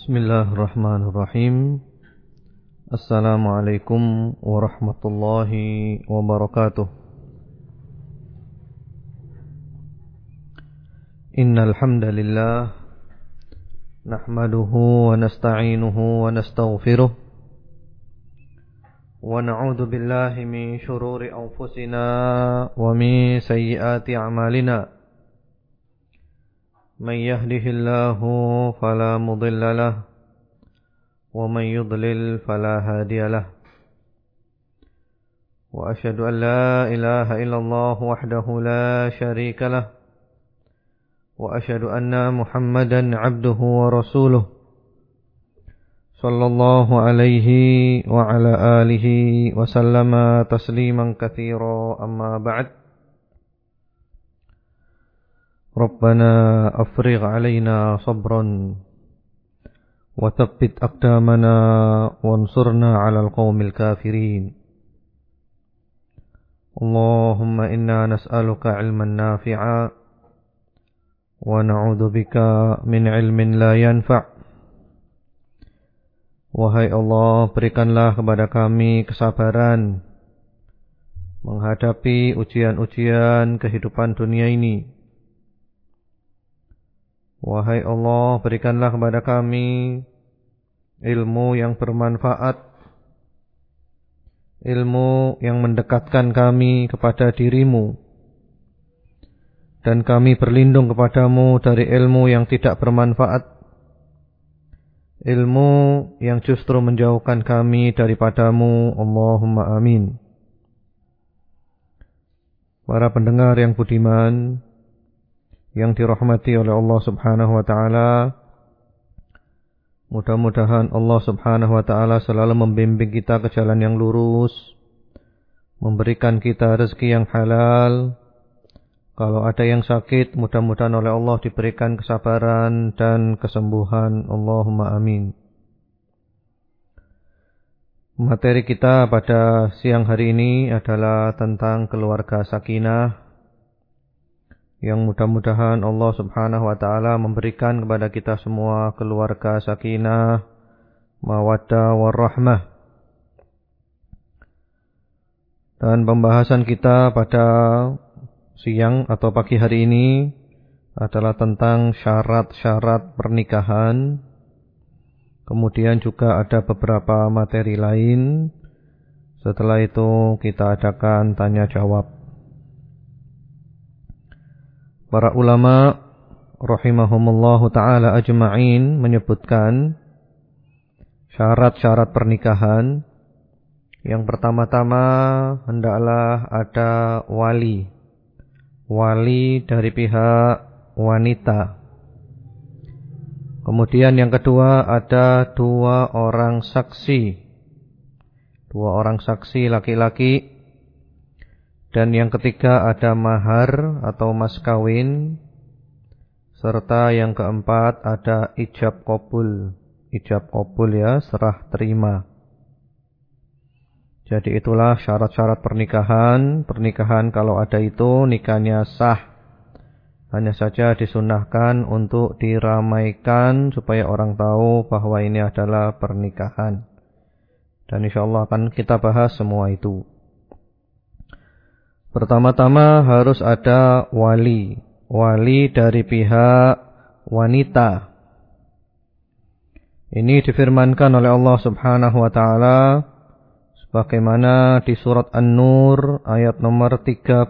Bismillahirrahmanirrahim. Assalamualaikum warahmatullahi wabarakatuh. Innal hamdalillah nahmaduhu wa nasta'inuhu wa nastaghfiruh wa na'udzu billahi min shururi anfusina wa min sayyiati a'malina. من يهده الله فلا مضل له ومن يضلل فلا هادي له وأشهد أن لا إله إلا الله وحده لا شريك له وأشهد أن محمدا عبده ورسوله صلى الله عليه وعلى آله وسلم تسليما كثيرا أما بعد. ربنا أفرغ علينا صبرا وثبت أقدامنا وانصرنا على القوم الكافرين. اللهم إنا نسألك علما نافعا ونعوذ بك من علم لا ينفع. Wahai Allah, berikanlah kepada kami kesabaran menghadapi ujian-ujian kehidupan dunia ini. Wahai Allah, berikanlah kepada kami ilmu yang bermanfaat, ilmu yang mendekatkan kami kepada dirimu, dan kami berlindung kepadamu dari ilmu yang tidak bermanfaat, ilmu yang justru menjauhkan kami daripadamu. Allahumma amin. Para pendengar yang budiman, yang dirahmati oleh Allah subhanahu wa ta'ala, mudah-mudahan Allah subhanahu wa ta'ala selalu membimbing kita ke jalan yang lurus, memberikan kita rezeki yang halal. Kalau ada yang sakit, mudah-mudahan oleh Allah diberikan kesabaran dan kesembuhan. Allahumma amin. Materi kita pada siang hari ini adalah tentang keluarga sakinah, yang mudah-mudahan Allah subhanahu wa ta'ala memberikan kepada kita semua keluarga sakinah, mawaddah warahmah. Dan pembahasan kita pada siang atau pagi hari ini adalah tentang syarat-syarat pernikahan. Kemudian juga ada beberapa materi lain. Setelah itu kita adakan tanya jawab. Para ulama rahimahumullahu ta'ala ajma'in menyebutkan syarat-syarat pernikahan. Yang pertama-tama hendaklah ada wali dari pihak wanita. Kemudian yang kedua ada dua orang saksi laki-laki. Dan yang ketiga ada mahar atau mas kawin. Serta yang keempat ada ijab qabul ya, serah terima. Jadi itulah syarat-syarat pernikahan. Pernikahan kalau ada itu nikahnya sah. Hanya saja disunahkan untuk diramaikan supaya orang tahu bahwa ini adalah pernikahan. Dan insyaallah akan kita bahas semua itu. Pertama-tama harus ada wali dari pihak wanita. Ini difirmankan oleh Allah subhanahu wa ta'ala sebagaimana di surat An-Nur ayat nomor 32.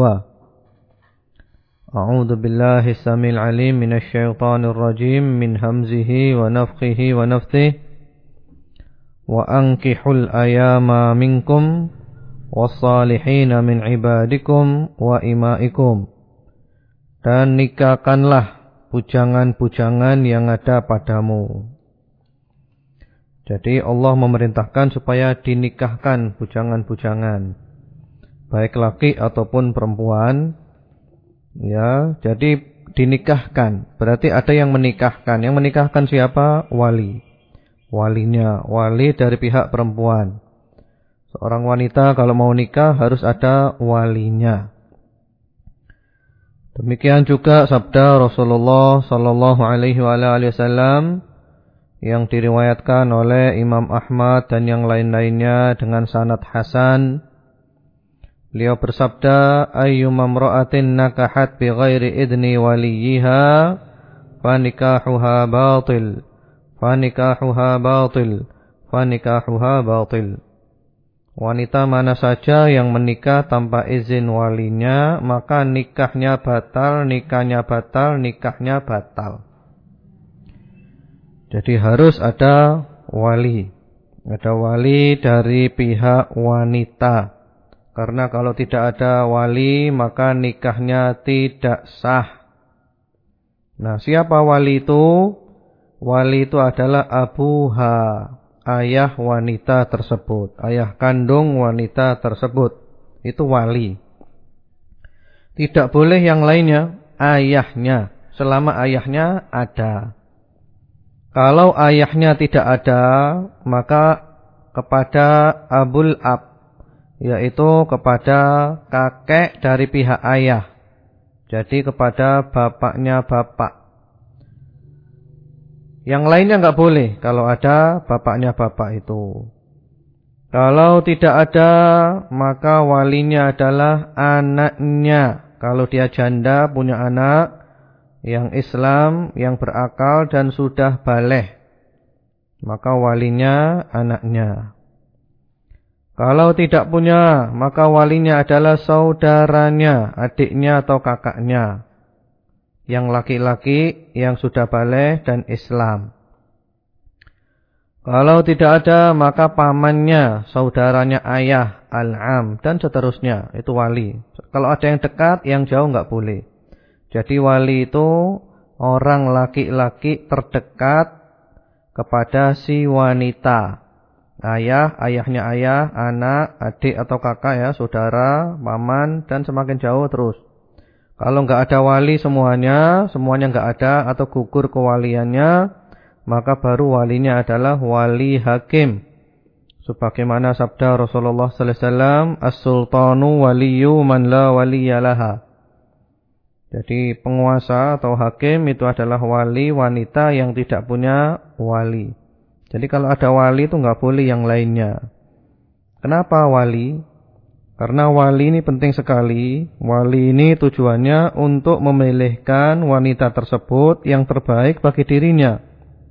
A'udzu billahi samil alim minasyaitonir rajim min hamzihi wa nafthihi wa nafthihi wa ankihul ayama minkum wassalihina min ibadikum wa imaikum. Dan nikahkanlah bujangan-bujangan yang ada padamu. Jadi Allah memerintahkan supaya dinikahkan bujangan-bujangan, baik laki ataupun perempuan. Ya, jadi dinikahkan. Berarti ada yang menikahkan. Yang menikahkan siapa? Walinya, wali dari pihak perempuan. Seorang wanita kalau mau nikah harus ada walinya. Demikian juga sabda Rasulullah sallallahu alaihi wasallam yang diriwayatkan oleh Imam Ahmad dan yang lain-lainnya dengan sanad hasan. Beliau bersabda, ayyuma imra'atin nakahat bighairi idni waliyha fanikahuha batil, fanikahuha batil, fanikahuha batil. Wanita mana saja yang menikah tanpa izin walinya, maka nikahnya batal, nikahnya batal, nikahnya batal. Jadi harus ada wali. Ada wali dari pihak wanita. Karena kalau tidak ada wali, maka nikahnya tidak sah. Nah, siapa wali itu? Wali itu adalah abuha, ayah wanita tersebut, ayah kandung wanita tersebut. Itu wali. Tidak boleh yang lainnya, ayahnya, selama ayahnya ada. Kalau ayahnya tidak ada, maka kepada abul ab, yaitu kepada kakek dari pihak ayah. Jadi kepada bapaknya bapak. Yang lainnya enggak boleh kalau ada bapaknya bapak itu. Kalau tidak ada, maka walinya adalah anaknya. Kalau dia janda punya anak yang Islam, yang berakal dan sudah baligh, maka walinya anaknya. Kalau tidak punya, maka walinya adalah saudaranya, adiknya atau kakaknya, yang laki-laki yang sudah baligh dan Islam. Kalau tidak ada, maka pamannya, saudaranya ayah, al-am, dan seterusnya. Itu wali. Kalau ada yang dekat, yang jauh enggak boleh. Jadi wali itu orang laki-laki terdekat kepada si wanita. Ayah, ayahnya ayah, anak, adik atau kakak ya, saudara, paman, dan semakin jauh terus. Kalau enggak ada wali semuanya enggak ada atau gugur kewaliannya, maka baru walinya adalah wali hakim. Sebagaimana sabda Rasulullah sallallahu alaihi wasallam, as-sultanu waliyyu man la waliyalaha. Jadi penguasa atau hakim itu adalah wali wanita yang tidak punya wali. Jadi kalau ada wali itu enggak boleh yang lainnya. Kenapa wali? Karena wali ini penting sekali. Wali ini tujuannya untuk memilihkan wanita tersebut yang terbaik bagi dirinya.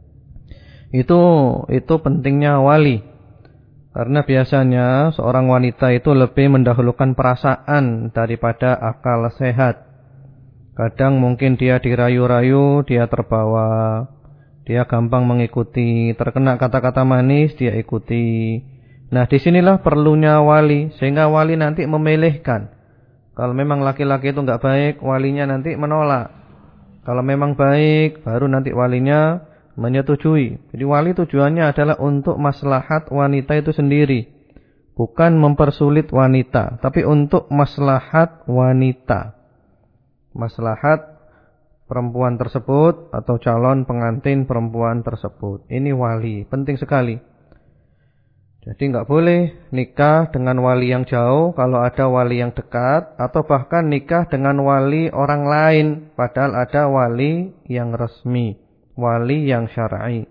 Itu pentingnya wali. Karena biasanya seorang wanita itu lebih mendahulukan perasaan daripada akal sehat. Kadang mungkin dia dirayu-rayu, dia terbawa, dia gampang mengikuti, terkena kata-kata manis, dia ikuti. Nah, disinilah perlunya wali, sehingga wali nanti memilihkan. Kalau memang laki-laki itu enggak baik, walinya nanti menolak. Kalau memang baik, baru nanti walinya menyetujui. Jadi wali tujuannya adalah untuk maslahat wanita itu sendiri, bukan mempersulit wanita, tapi untuk maslahat wanita, maslahat perempuan tersebut atau calon pengantin perempuan tersebut. Ini wali, penting sekali. Jadi enggak boleh nikah dengan wali yang jauh kalau ada wali yang dekat, atau bahkan nikah dengan wali orang lain padahal ada wali yang resmi, wali yang syar'i.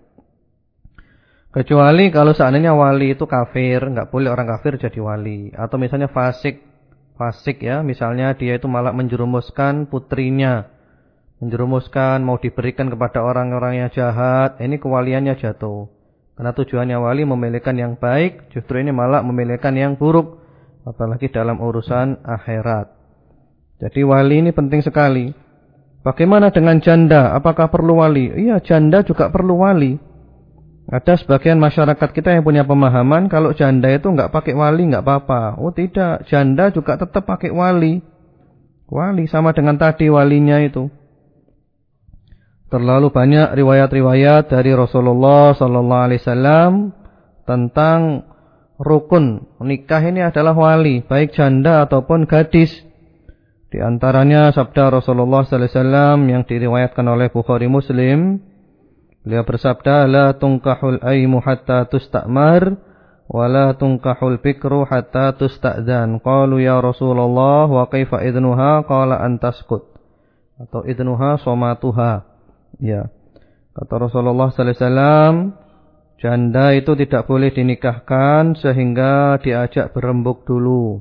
Kecuali kalau seandainya wali itu kafir, enggak boleh orang kafir jadi wali. Atau misalnya fasik ya, misalnya dia itu malah menjerumuskan putrinya, menjerumuskan mau diberikan kepada orang-orang yang jahat, ini kewaliannya jatuh. Karena tujuannya wali memilihkan yang baik, justru ini malah memilihkan yang buruk, apalagi dalam urusan akhirat. Jadi wali ini penting sekali. Bagaimana dengan janda? Apakah perlu wali? Iya, janda juga perlu wali. Ada sebagian masyarakat kita yang punya pemahaman kalau janda itu enggak pakai wali enggak apa-apa. Oh tidak, janda juga tetap pakai wali. Wali sama dengan tadi walinya itu. Terlalu banyak riwayat-riwayat dari Rasulullah sallallahu alaihi wasallam tentang rukun nikah ini adalah wali, baik janda ataupun gadis. Di antaranya sabda Rasulullah sallallahu alaihi wasallam yang diriwayatkan oleh Bukhari Muslim. Beliau bersabda, la tunkahul aymu hatta tusta'mar wa la tunkahul bikru hatta tusta'dzan. Qalu ya Rasulullah wa kaifa idnuha? Qala an taskut. Atau idnuha somatuha. Ya. Kata Rasulullah sallallahu alaihi wasallam, janda itu tidak boleh dinikahkan sehingga diajak berembuk dulu.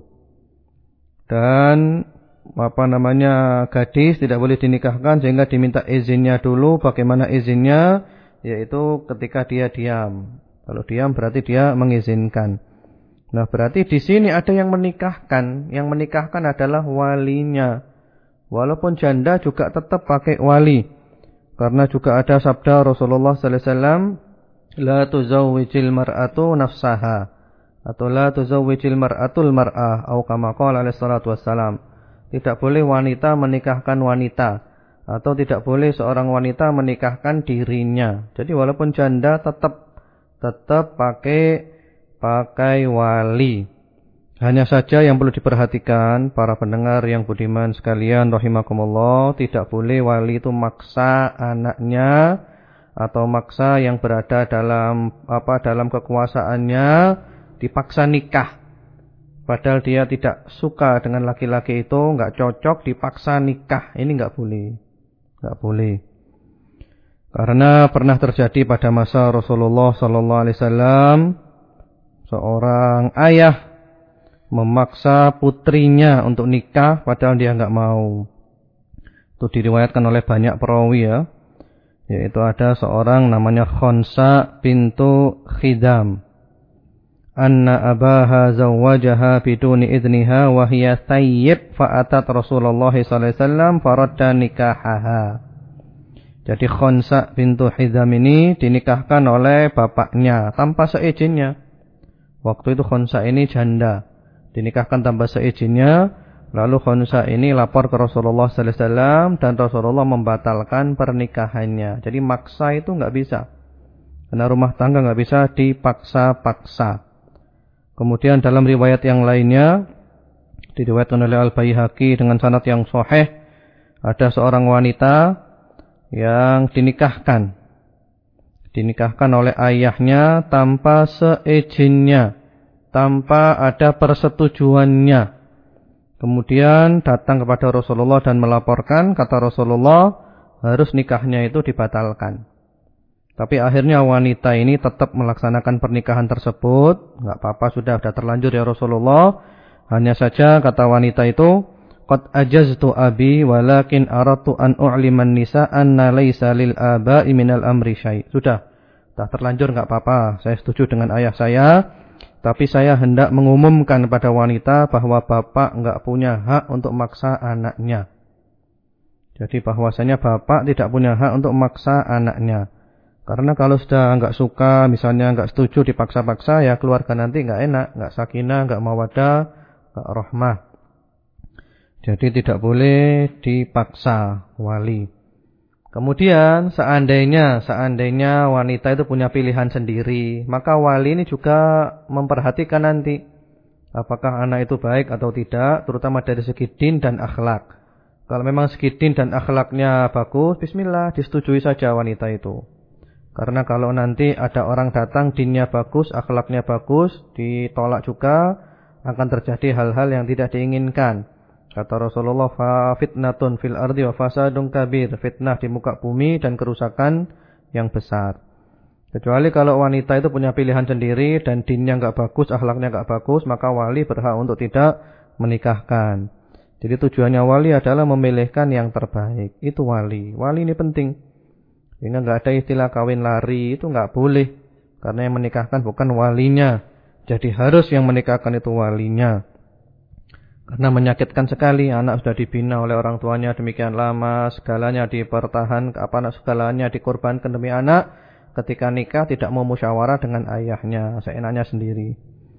Dan gadis tidak boleh dinikahkan sehingga diminta izinnya dulu. Bagaimana izinnya? Yaitu ketika dia diam. Kalau diam berarti dia mengizinkan. Nah, berarti di sini ada yang menikahkan. Yang menikahkan adalah walinya. Walaupun janda juga tetap pakai wali. Karena juga ada sabda Rasulullah sallallahu alaihi wasallam, la tuzawwijil mar'atu nafsaha, atau la tuzawwijil mar'atul mar'ah, atau kama qala alaihi salatu wassalam. Tidak boleh wanita menikahkan wanita, atau tidak boleh seorang wanita menikahkan dirinya. Jadi walaupun janda tetap pakai wali. Hanya saja yang perlu diperhatikan para pendengar yang budiman sekalian rahimakumullah, tidak boleh wali itu maksa anaknya atau maksa yang berada dalam kekuasaannya dipaksa nikah. Padahal dia tidak suka dengan laki-laki itu, enggak cocok, dipaksa nikah. Ini enggak boleh. Enggak boleh. Karena pernah terjadi pada masa Rasulullah sallallahu alaihi wasallam, seorang ayah memaksa putrinya untuk nikah padahal dia enggak mau. Itu diriwayatkan oleh banyak perawi ya. Yaitu ada seorang namanya Khonsa bintu Khidam. Anna abaha zawwajaha biduni idniha wa hiya thayyib fa'atat Rasulullah sallallahu alaihi wasallam faradda nikahaha. Jadi Khonsa bintu Khidam ini dinikahkan oleh bapaknya tanpa seizinnya. Waktu itu Khonsa ini janda. Dinikahkan tanpa seizinnya, lalu Khonsa ini lapor ke Rasulullah sallallahu alaihi wasallam dan Rasulullah membatalkan pernikahannya. Jadi maksa itu enggak bisa. Karena rumah tangga enggak bisa dipaksa-paksa. Kemudian dalam riwayat yang lainnya diriwayatkan oleh Al-Baihaqi dengan sanad yang sahih, ada seorang wanita yang dinikahkan oleh ayahnya tanpa seizinnya, tanpa ada persetujuannya. Kemudian datang kepada Rasulullah dan melaporkan, kata Rasulullah harus nikahnya itu dibatalkan. Tapi akhirnya wanita ini tetap melaksanakan pernikahan tersebut. Enggak apa-apa, sudah terlanjur ya Rasulullah. Hanya saja kata wanita itu, qad ajaztu abi walakin aratu an u'liman nisa anna laisa lil aba'i minal amri syai'. Sudah terlanjur enggak apa-apa. Saya setuju dengan ayah saya. Tapi saya hendak mengumumkan pada wanita bahwa bapak enggak punya hak untuk maksa anaknya. Jadi bahwasanya bapak tidak punya hak untuk maksa anaknya. Karena kalau sudah enggak suka, misalnya enggak setuju dipaksa-paksa, ya keluarga nanti enggak enak, enggak sakinah, enggak mawaddah, enggak rahmah. Jadi tidak boleh dipaksa wali. Kemudian seandainya wanita itu punya pilihan sendiri, maka wali ini juga memperhatikan nanti apakah anak itu baik atau tidak, terutama dari segi din dan akhlak. Kalau memang segi din dan akhlaknya bagus, bismillah, disetujui saja wanita itu. Karena kalau nanti ada orang datang dinnya bagus, akhlaknya bagus, ditolak juga, akan terjadi hal-hal yang tidak diinginkan. Kata Rasulullah, fa fitnatun fil ardi wa fasadun kabir, fitnah di muka bumi dan kerusakan yang besar. Kecuali kalau wanita itu punya pilihan sendiri dan dinnya enggak bagus, akhlaknya enggak bagus, maka wali berhak untuk tidak menikahkan. Jadi tujuannya wali adalah memilihkan yang terbaik. Itu wali. Wali ini penting. Sehingga enggak ada istilah kawin lari, itu enggak boleh. Karena yang menikahkan bukan walinya. Jadi harus yang menikahkan itu walinya. Karena menyakitkan sekali, anak sudah dibina oleh orang tuanya demikian lama, segalanya dipertahankan, segalanya dikorbankan demi anak, ketika nikah tidak mau musyawarah dengan ayahnya, seenaknya sendiri.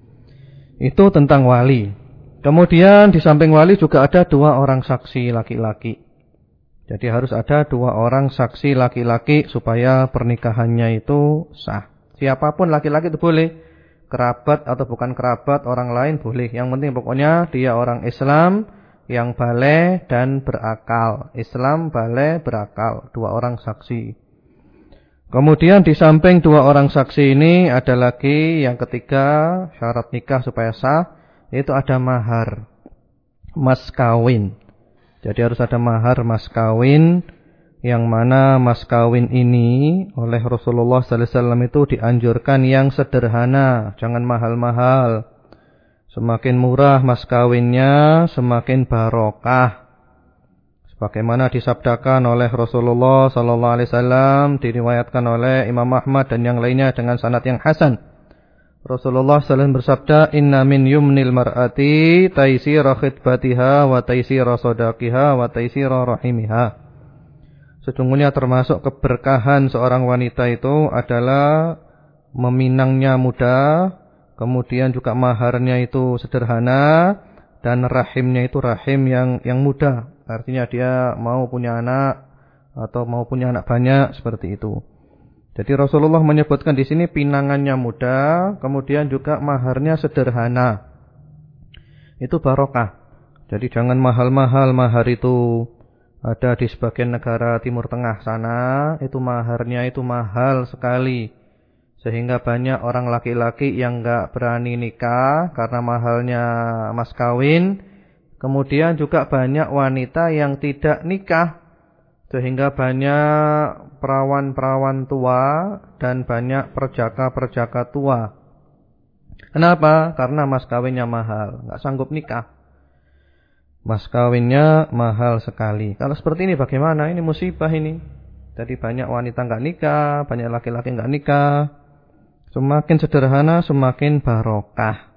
Itu tentang wali. Kemudian di samping wali juga ada 2 orang saksi laki-laki. Jadi harus ada 2 orang saksi laki-laki supaya pernikahannya itu sah. Siapapun laki-laki itu boleh, kerabat atau bukan kerabat, orang lain boleh. Yang penting pokoknya dia orang Islam yang baleh dan berakal. Islam, baleh, berakal. 2 orang saksi. Kemudian di samping 2 orang saksi ini ada lagi yang ketiga, syarat nikah supaya sah, yaitu ada mahar, mas kawin. Jadi harus ada mahar mas kawin yang mana mas kawin ini oleh Rasulullah sallallahu alaihi wasallam itu dianjurkan yang sederhana, jangan mahal-mahal. Semakin murah mas kawinnya, semakin barokah. Sebagaimana disabdakan oleh Rasulullah sallallahu alaihi wasallam, diriwayatkan oleh Imam Ahmad dan yang lainnya dengan sanad yang hasan. Rasulullah sallallahu alaihi wasallam bersabda, "Inna min yumnil mar'ati taysira khitbatiha wa taysira sadaqiha wa taysira rahimiha." Sesungguhnya termasuk keberkahan seorang wanita itu adalah meminangnya mudah, kemudian juga maharnya itu sederhana, dan rahimnya itu rahim yang mudah. Artinya dia mau punya anak atau mau punya anak banyak, seperti itu. Jadi Rasulullah menyebutkan di sini pinangannya mudah, kemudian juga maharnya sederhana. Itu barokah. Jadi jangan mahal-mahal mahar itu. Ada di sebagian negara Timur Tengah sana, itu maharnya itu mahal sekali. Sehingga banyak orang laki-laki yang enggak berani nikah karena mahalnya mas kawin. Kemudian juga banyak wanita yang tidak nikah. Sehingga banyak perawan-perawan tua dan banyak perjaka-perjaka tua. Kenapa? Karena mas kawinnya mahal, enggak sanggup nikah. Mas kawinnya mahal sekali. Kalau seperti ini bagaimana? Ini musibah ini. Jadi banyak wanita enggak nikah, banyak laki-laki enggak nikah. Semakin sederhana semakin barokah.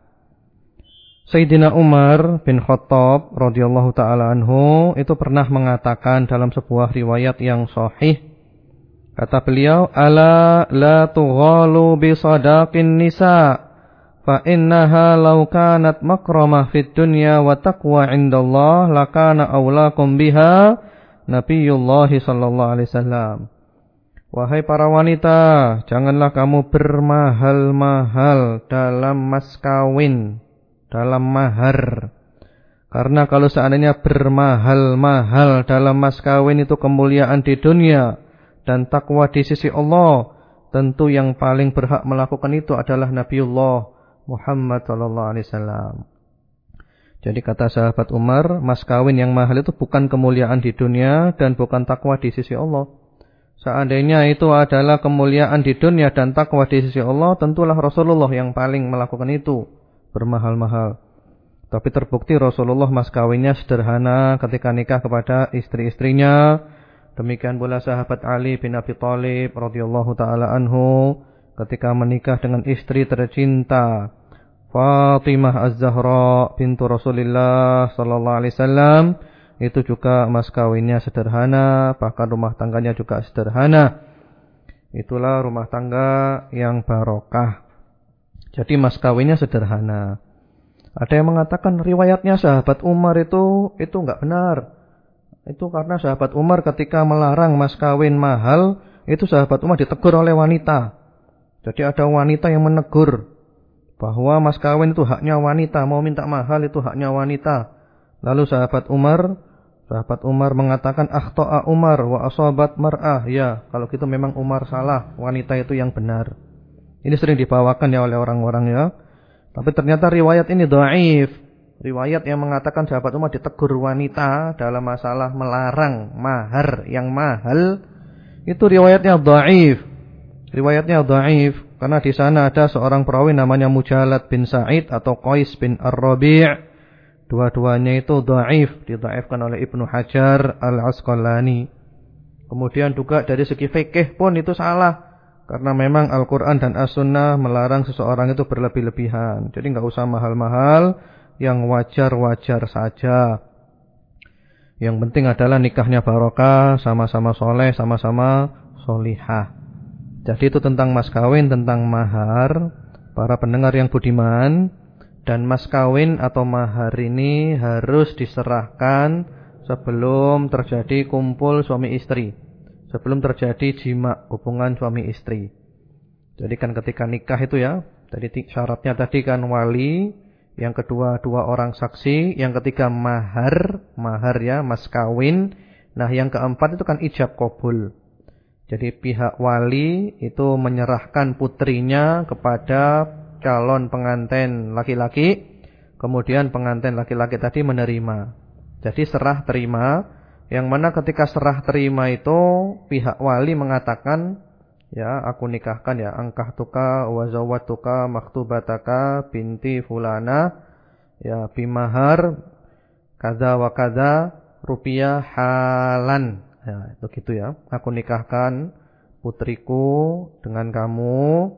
Sayyidina Umar bin Khattab radhiyallahu taala anhu itu pernah mengatakan dalam sebuah riwayat yang sahih, kata beliau, "Ala la tughalu bi sadaqin nisa, fa innaha law kanat makramah fid dunya wa taqwa 'indallah lakana aulakum biha Nabiyullah sallallahu alaihi wasallam." Wahai para wanita, janganlah kamu bermahal-mahal dalam mas kawin, dalam mahar. Karena kalau seandainya bermahal-mahal dalam mas kawin itu kemuliaan di dunia dan takwa di sisi Allah, tentu yang paling berhak melakukan itu adalah Nabiullah Muhammad sallallahu alaihi wasallam. Jadi kata sahabat Umar, mas kawin yang mahal itu bukan kemuliaan di dunia dan bukan takwa di sisi Allah. Seandainya itu adalah kemuliaan di dunia dan takwa di sisi Allah, tentulah Rasulullah yang paling melakukan itu, bermahal-mahal. Tapi terbukti Rasulullah mas kawinnya sederhana ketika nikah kepada istri-istrinya. Demikian pula sahabat Ali bin Abi Thalib radhiyallahu taala anhu ketika menikah dengan istri tercinta Fatimah Az-Zahra bintu Rasulullah sallallahu alaihi wasallam, itu juga mas kawinnya sederhana, bahkan rumah tangganya juga sederhana. Itulah rumah tangga yang barokah. Jadi mas kawinnya sederhana. Ada yang mengatakan riwayatnya sahabat Umar itu enggak benar. Itu karena sahabat Umar ketika melarang mas kawin mahal, itu sahabat Umar ditegur oleh wanita. Jadi ada wanita yang menegur bahwa mas kawin itu haknya wanita, mau minta mahal itu haknya wanita. Lalu sahabat Umar mengatakan akhta'a Umar wa asabat mar'ah. Ya, kalau gitu memang Umar salah, wanita itu yang benar. Ini sering dibawakan ya oleh orang-orang ya. Tapi ternyata riwayat ini dhaif. Riwayat yang mengatakan sahabat Umar ditegur wanita dalam masalah melarang mahar yang mahal, itu riwayatnya dhaif. Riwayatnya dhaif karena di sana ada seorang perawi namanya Mujalad bin Sa'id atau Qais bin Ar-Rabi'. Dua-duanya itu dhaif, didhaifkan oleh Ibnu Hajar Al-Asqalani. Kemudian juga dari segi fikih pun itu salah. Karena memang Al-Quran dan As-Sunnah melarang seseorang itu berlebih-lebihan. Jadi enggak usah mahal-mahal, yang wajar-wajar saja. Yang penting adalah nikahnya barokah, sama-sama soleh, sama-sama solihah. Jadi itu tentang mas kawin, tentang mahar. Para pendengar yang budiman, dan mas kawin atau mahar ini harus diserahkan sebelum terjadi kumpul suami istri, sebelum terjadi jima, hubungan suami istri. Jadi kan ketika nikah itu ya, tadi syaratnya tadi kan wali, yang kedua dua orang saksi, yang ketiga mahar ya, mas kawin. Nah yang keempat itu kan ijab qabul. Jadi pihak wali itu menyerahkan putrinya kepada calon pengantin laki-laki, kemudian pengantin laki-laki tadi menerima. Jadi serah terima. Yang mana ketika serah terima itu pihak wali mengatakan, ya aku nikahkan ya, angkahtuka wa zawwatuka maktubataka binti fulana ya bimahar kadza wa kadza rupiah halan. Ya, itu gitu ya. Aku nikahkan putriku dengan kamu,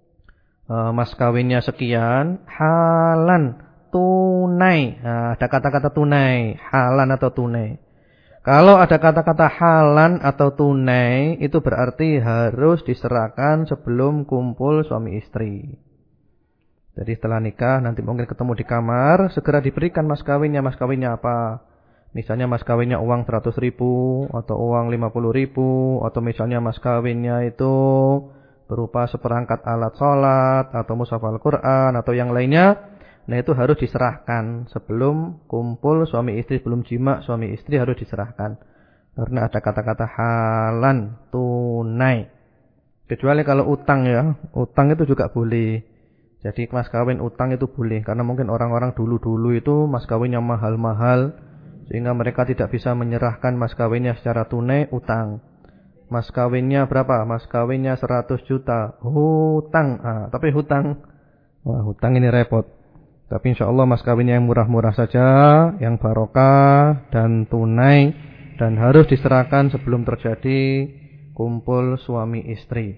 mas kawinnya sekian, halan, tunai. Nah, ada kata-kata tunai, halan atau tunai. Kalau ada kata-kata halan atau tunai, itu berarti harus diserahkan sebelum kumpul suami istri. Jadi setelah nikah, nanti mungkin ketemu di kamar, segera diberikan mas kawinnya. Mas kawinnya apa? Misalnya mas kawinnya uang 100.000 atau uang 50.000, atau misalnya mas kawinnya itu berupa seperangkat alat sholat atau mushaf Al-Quran atau yang lainnya. Nah itu harus diserahkan sebelum kumpul suami istri, sebelum jima suami istri harus diserahkan. Karena ada kata-kata halan, tunai. Kecuali kalau utang ya, utang itu juga boleh. Jadi mas kawin utang itu boleh. Karena mungkin orang-orang dulu-dulu itu mas kawinnya mahal-mahal, sehingga mereka tidak bisa menyerahkan mas kawinnya secara tunai, utang. Mas kawinnya berapa? Mas kawinnya 100 juta, hutang. Tapi hutang, wah hutang ini repot. Tapi insya Allah mas kawinnya yang murah-murah saja, yang barokah dan tunai, dan harus diserahkan sebelum terjadi kumpul suami istri.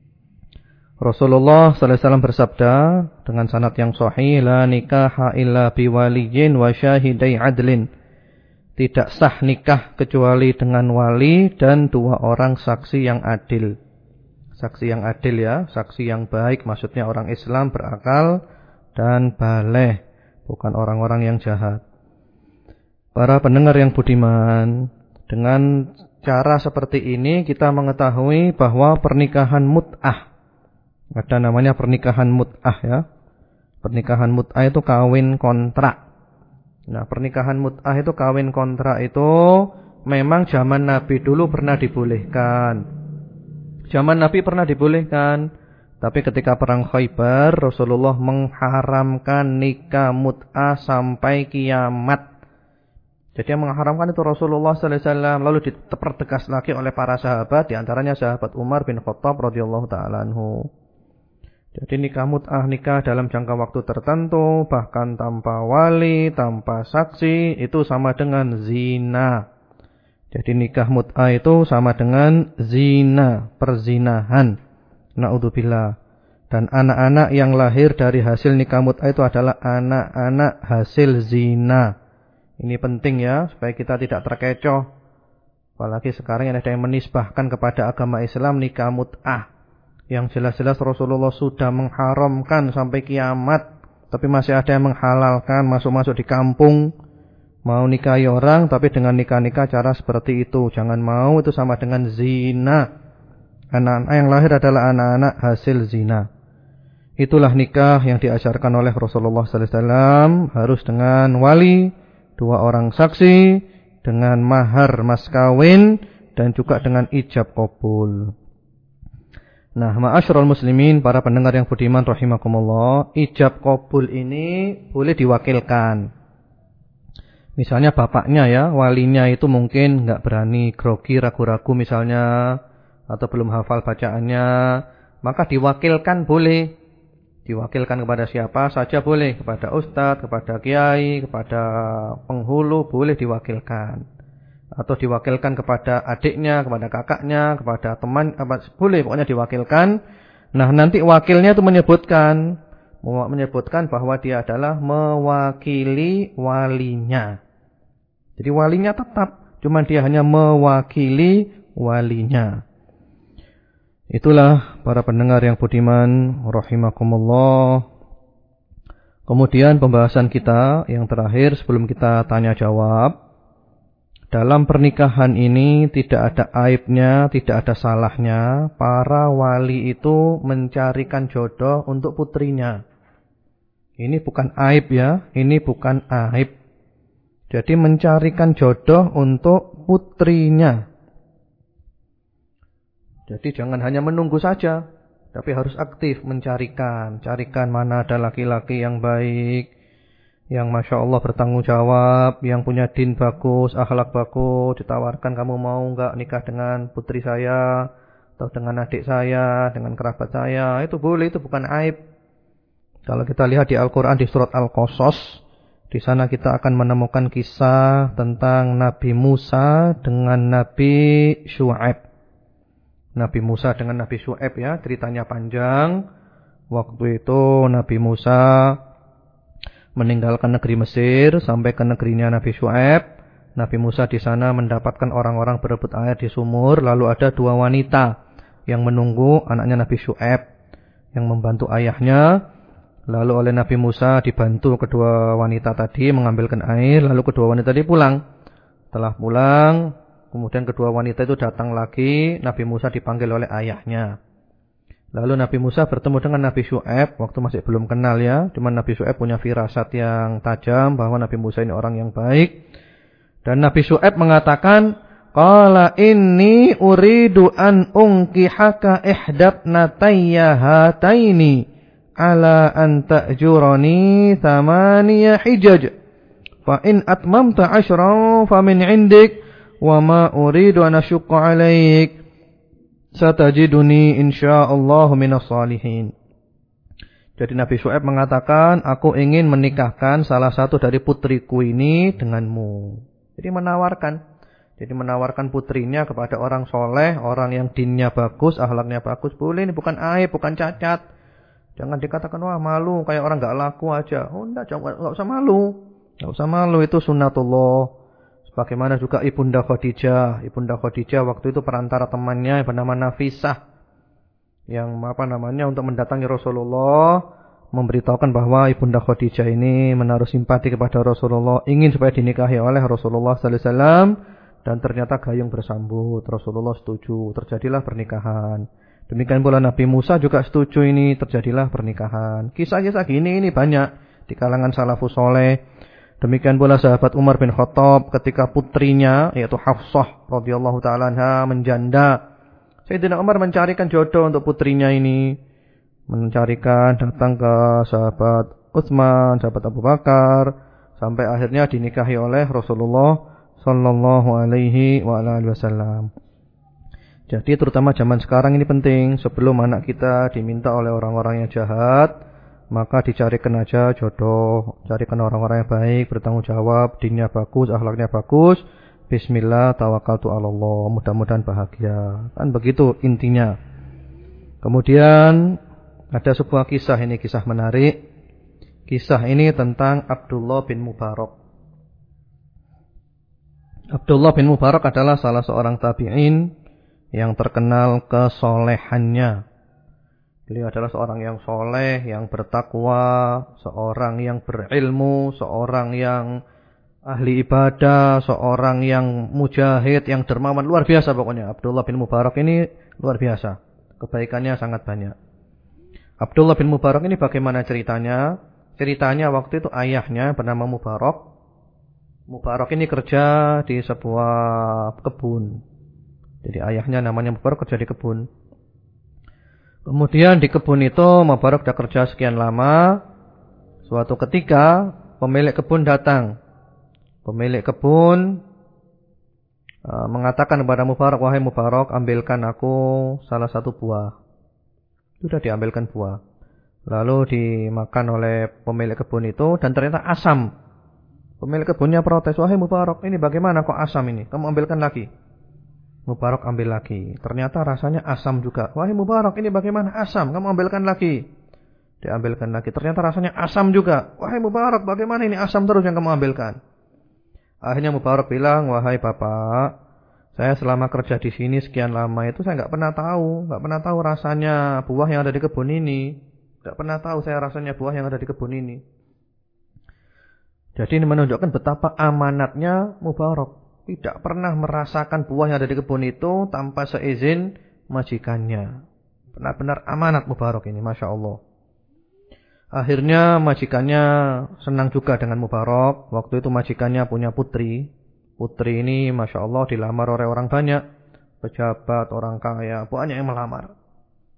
Rasulullah sallallahu alaihi wasallam bersabda dengan sanad yang sahih, la nikaha illa biwaliyin wa syahidai adlin. Tidak sah nikah kecuali dengan wali dan 2 orang saksi yang adil. Saksi yang adil ya, saksi yang baik, maksudnya orang Islam berakal dan baleh, bukan orang-orang yang jahat. Para pendengar yang budiman, dengan cara seperti ini kita mengetahui bahwa pernikahan mut'ah, ada namanya pernikahan mut'ah ya. Pernikahan mut'ah itu kawin kontrak. Nah, pernikahan mut'ah itu kawin kontrak itu memang zaman Nabi dulu pernah dibolehkan. Zaman Nabi pernah dibolehkan. Tapi ketika perang Khaybar, Rasulullah mengharamkan nikah mut'ah sampai kiamat. Jadi yang mengharamkan itu Rasulullah sallallahu alaihi wasallam, lalu dipertegas lagi oleh para sahabat, di antaranya sahabat Umar bin Khattab radhiyallahu taala anhu. Jadi nikah mut'ah, nikah dalam jangka waktu tertentu, bahkan tanpa wali, tanpa saksi, itu sama dengan zina. Jadi nikah mut'ah itu sama dengan zina, perzinahan. Na'udzubillah. Dan anak-anak yang lahir dari hasil nikah mut'ah itu adalah anak-anak hasil zina. Ini penting ya, supaya kita tidak terkecoh. Apalagi sekarang ada yang menisbahkan kepada agama Islam nikah mut'ah, yang jelas-jelas Rasulullah sudah mengharamkan sampai kiamat, tapi masih ada yang menghalalkan, masuk-masuk di kampung, mau nikahi orang, tapi dengan nikah-nikah cara seperti itu. Jangan mau, itu sama dengan zina. Anak-anak yang lahir adalah anak-anak hasil zina. Itulah nikah yang diajarkan oleh Rasulullah sallallahu alaihi wasallam, harus dengan wali, 2 orang saksi, dengan mahar mas kawin, dan juga dengan ijab qabul. Nah, ma'asyiral muslimin, para pendengar yang budiman rahimakumullah, ijab qabul ini boleh diwakilkan. Misalnya bapaknya ya, walinya itu mungkin enggak berani, grogi, ragu-ragu misalnya, atau belum hafal bacaannya, maka diwakilkan boleh. Diwakilkan kepada siapa saja boleh, kepada ustadz, kepada kiai, kepada penghulu, boleh diwakilkan. Atau diwakilkan kepada adiknya, kepada kakaknya, kepada teman, boleh pokoknya diwakilkan. Nah, nanti wakilnya itu menyebutkan bahwa dia adalah mewakili walinya. Jadi walinya tetap, cuma dia hanya mewakili walinya. Itulah para pendengar yang budiman rahimakumullah. Kemudian pembahasan kita yang terakhir sebelum kita tanya jawab. Dalam pernikahan ini tidak ada aibnya, tidak ada salahnya para wali itu mencarikan jodoh untuk putrinya. Ini bukan aib ya, ini bukan aib. Jadi mencarikan jodoh untuk putrinya. Jadi jangan hanya menunggu saja, tapi harus aktif mencarikan. Carikan mana ada laki-laki yang baik, yang Masya Allah bertanggung jawab, yang punya din bagus, akhlak bagus, ditawarkan kamu mau enggak nikah dengan putri saya, atau dengan adik saya, dengan kerabat saya, itu boleh, itu bukan aib. Kalau kita lihat di Al-Quran di surat Al-Qasas, di sana kita akan menemukan kisah tentang Nabi Musa dengan Nabi Syu'aib. Nabi Musa dengan Nabi Syu'aib ya, ceritanya panjang. Waktu itu Nabi Musa meninggalkan negeri Mesir sampai ke negerinya Nabi Syu'aib. Nabi Musa di sana mendapatkan orang-orang berebut air di sumur. Lalu ada 2 wanita yang menunggu anaknya Nabi Syu'aib yang membantu ayahnya. Lalu oleh Nabi Musa dibantu kedua wanita tadi mengambilkan air. Lalu kedua wanita tadi pulang. Setelah pulang, kemudian kedua wanita itu datang lagi. Nabi Musa dipanggil oleh ayahnya. Lalu Nabi Musa bertemu dengan Nabi Syu'aib waktu masih belum kenal ya. Cuma Nabi Syu'aib punya firasat yang tajam bahwa Nabi Musa ini orang yang baik. Dan Nabi Syu'aib mengatakan, qala inni uridu an unkihaka ihdatnatayya hataini ala an ta'jurani thamaniya hijaj. Fa in atmamta 'ashran fa min 'indik wa ma uridu an asyqa 'alaik. Satajiduni insyaallah minas salihin. Jadi Nabi Syu'aib mengatakan, aku ingin menikahkan salah satu dari putriku ini denganmu. Jadi menawarkan putrinya kepada orang soleh, orang yang dinnya bagus, akhlaknya bagus. Boleh, ini bukan aib, bukan cacat. Jangan dikatakan, wah malu, kayak orang gak laku aja. Oh enggak, gak usah malu. Gak usah malu, itu sunnatullah. Bagaimana juga Ibunda Khadijah. Ibunda Khadijah waktu itu perantara temannya yang bernama Nafisah. Yang untuk mendatangi Rasulullah. Memberitahukan bahwa Ibunda Khadijah ini menaruh simpati kepada Rasulullah. Ingin supaya dinikahi oleh Rasulullah SAW. Dan ternyata gayung bersambut. Rasulullah setuju. Terjadilah pernikahan. Demikian pula Nabi Musa juga setuju ini. Terjadilah pernikahan. Kisah-kisah gini ini banyak. Di kalangan salafus soleh. Demikian pula sahabat Umar bin Khattab ketika putrinya yaitu Hafsah radhiyallahu taala anha menjanda. Sayyidina Umar mencarikan jodoh untuk putrinya ini. Datang ke sahabat Utsman, sahabat Abu Bakar sampai akhirnya dinikahi oleh Rasulullah sallallahu alaihi wasallam. Jadi terutama zaman sekarang ini penting, sebelum anak kita diminta oleh orang-orang yang jahat, maka dicarikan aja jodoh, carikan orang-orang yang baik, bertanggung jawab, dinnya bagus, akhlaknya bagus. Bismillah, tawakkaltu 'alallah, mudah-mudahan bahagia. Kan begitu intinya. Kemudian ada sebuah kisah, ini kisah menarik. Kisah ini tentang Abdullah bin Mubarak. Abdullah bin Mubarak adalah salah seorang tabi'in yang terkenal kesolehannya. Beliau adalah seorang yang soleh, yang bertakwa, seorang yang berilmu, seorang yang ahli ibadah, seorang yang mujahid, yang dermawan, luar biasa pokoknya. Abdullah bin Mubarak ini luar biasa. Kebaikannya sangat banyak. Abdullah bin Mubarak ini bagaimana ceritanya? Ceritanya waktu itu ayahnya bernama Mubarak. Mubarak ini kerja di sebuah kebun. Jadi ayahnya namanya Mubarak, kerja di kebun. Kemudian di kebun itu Mubarak sudah kerja sekian lama. Suatu ketika pemilik kebun datang. Pemilik kebun mengatakan kepada Mubarak, wahai Mubarak, ambilkan aku salah satu buah. Sudah diambilkan buah. Lalu dimakan oleh pemilik kebun itu dan ternyata asam. Pemilik kebunnya protes, wahai Mubarak, ini bagaimana kok asam ini? Kamu ambilkan lagi. Mubarak ambil lagi. Ternyata rasanya asam juga. Wahai Mubarak, ini bagaimana asam? Kamu ambilkan lagi. Diambilkan lagi. Ternyata rasanya asam juga. Wahai Mubarak, bagaimana ini asam terus yang kamu ambilkan? Akhirnya Mubarak bilang, wahai bapak, saya selama kerja di sini sekian lama itu saya nggak pernah tahu rasanya buah yang ada di kebun ini. Nggak pernah tahu saya rasanya buah yang ada di kebun ini. Jadi ini menunjukkan betapa amanatnya Mubarak. Tidak pernah merasakan buah yang ada di kebun itu tanpa seizin majikannya. Benar-benar amanat Mubarak ini, Masya Allah. Akhirnya majikannya senang juga dengan Mubarak. Waktu itu majikannya punya putri. Putri ini Masya Allah dilamar oleh orang banyak. Pejabat, orang kaya, banyak yang melamar.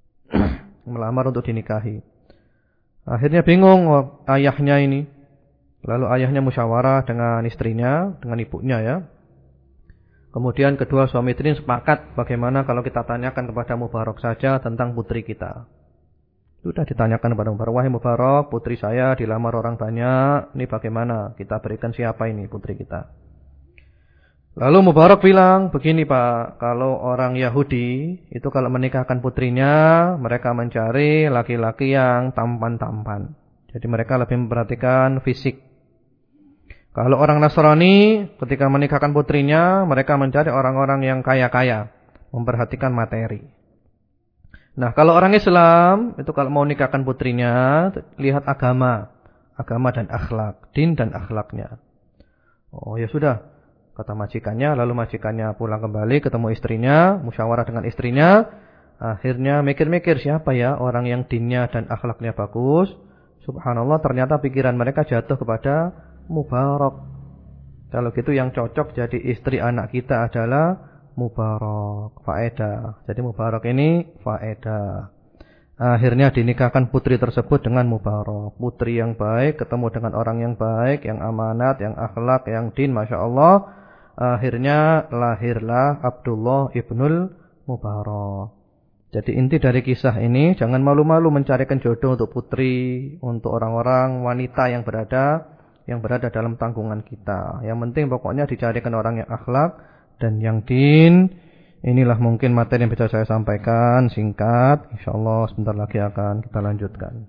Melamar untuk dinikahi. Akhirnya bingung ayahnya ini. Lalu ayahnya musyawarah dengan istrinya, dengan ibunya ya. Kemudian kedua suami istri sepakat bagaimana kalau kita tanyakan kepada Mubarak saja tentang putri kita. Sudah ditanyakan kepada Mubarak, wahai Mubarak, putri saya dilamar orang banyak, ini bagaimana? Kita berikan siapa ini putri kita? Lalu Mubarak bilang, begini Pak, kalau orang Yahudi itu kalau menikahkan putrinya, mereka mencari laki-laki yang tampan-tampan. Jadi mereka lebih memperhatikan fisik. Kalau orang Nasrani ketika menikahkan putrinya, mereka mencari orang-orang yang kaya-kaya, memperhatikan materi. Nah, kalau orang Islam itu kalau mau nikahkan putrinya, lihat agama dan akhlak, din dan akhlaknya. Oh ya sudah, kata majikannya. Lalu majikannya pulang kembali, ketemu istrinya, musyawarah dengan istrinya. Akhirnya mikir-mikir siapa ya orang yang dinnya dan akhlaknya bagus. Subhanallah, ternyata pikiran mereka jatuh kepada Mubarak. Kalau gitu yang cocok jadi istri anak kita adalah Mubarak, faedah. Jadi Mubarak ini faedah. Akhirnya dinikahkan putri tersebut dengan Mubarak. Putri yang baik ketemu dengan orang yang baik, yang amanat, yang akhlak, yang din, Masya Allah. Akhirnya lahirlah Abdullah ibnul Mubarak. Jadi inti dari kisah ini, jangan malu-malu mencarikan jodoh untuk putri, untuk orang-orang wanita yang berada dalam tanggungan kita. Yang penting pokoknya dicarikan orang yang akhlak dan yang din. Inilah mungkin materi yang bisa saya sampaikan singkat. InsyaAllah sebentar lagi akan kita lanjutkan.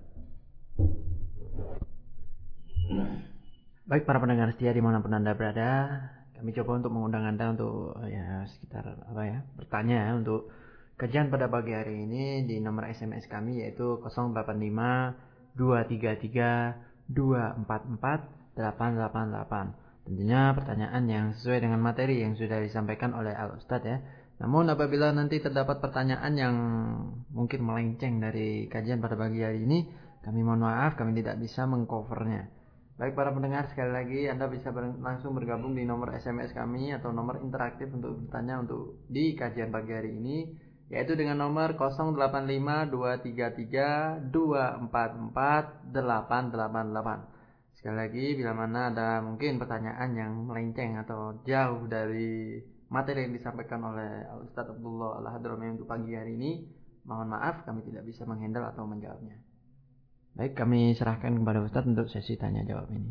Baik para pendengar setia dimanapun Anda berada, kami coba untuk mengundang Anda untuk bertanya untuk kajian pada pagi hari ini di nomor SMS kami yaitu 085 233 244 888. Tentunya pertanyaan yang sesuai dengan materi yang sudah disampaikan oleh Al-Ustadz ya. Namun apabila nanti terdapat pertanyaan yang mungkin melenceng dari kajian pada pagi hari ini, kami mohon maaf, kami tidak bisa mengcovernya. Baik para pendengar, sekali lagi Anda bisa langsung bergabung di nomor SMS kami atau nomor interaktif untuk bertanya untuk di kajian pagi hari ini, yaitu dengan nomor 085 233 244 888. Sekali lagi, bila mana ada mungkin pertanyaan yang melenceng atau jauh dari materi yang disampaikan oleh Ustaz Abdullah Al-Hadrami untuk pagi hari ini, mohon maaf kami tidak bisa menghandle atau menjawabnya. Baik, kami serahkan kepada Ustaz untuk sesi tanya jawab ini.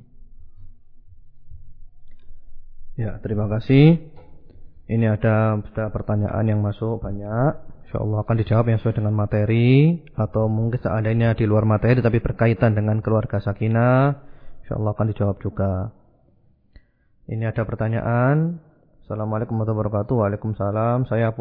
Ya, terima kasih. Ini ada pertanyaan yang masuk banyak. InsyaAllah akan dijawab yang sesuai dengan materi, atau mungkin seandainya di luar materi tapi berkaitan dengan keluarga sakinah, InsyaAllah akan dijawab juga. Ini ada pertanyaan. Assalamualaikum warahmatullahi wabarakatuh. Waalaikumsalam.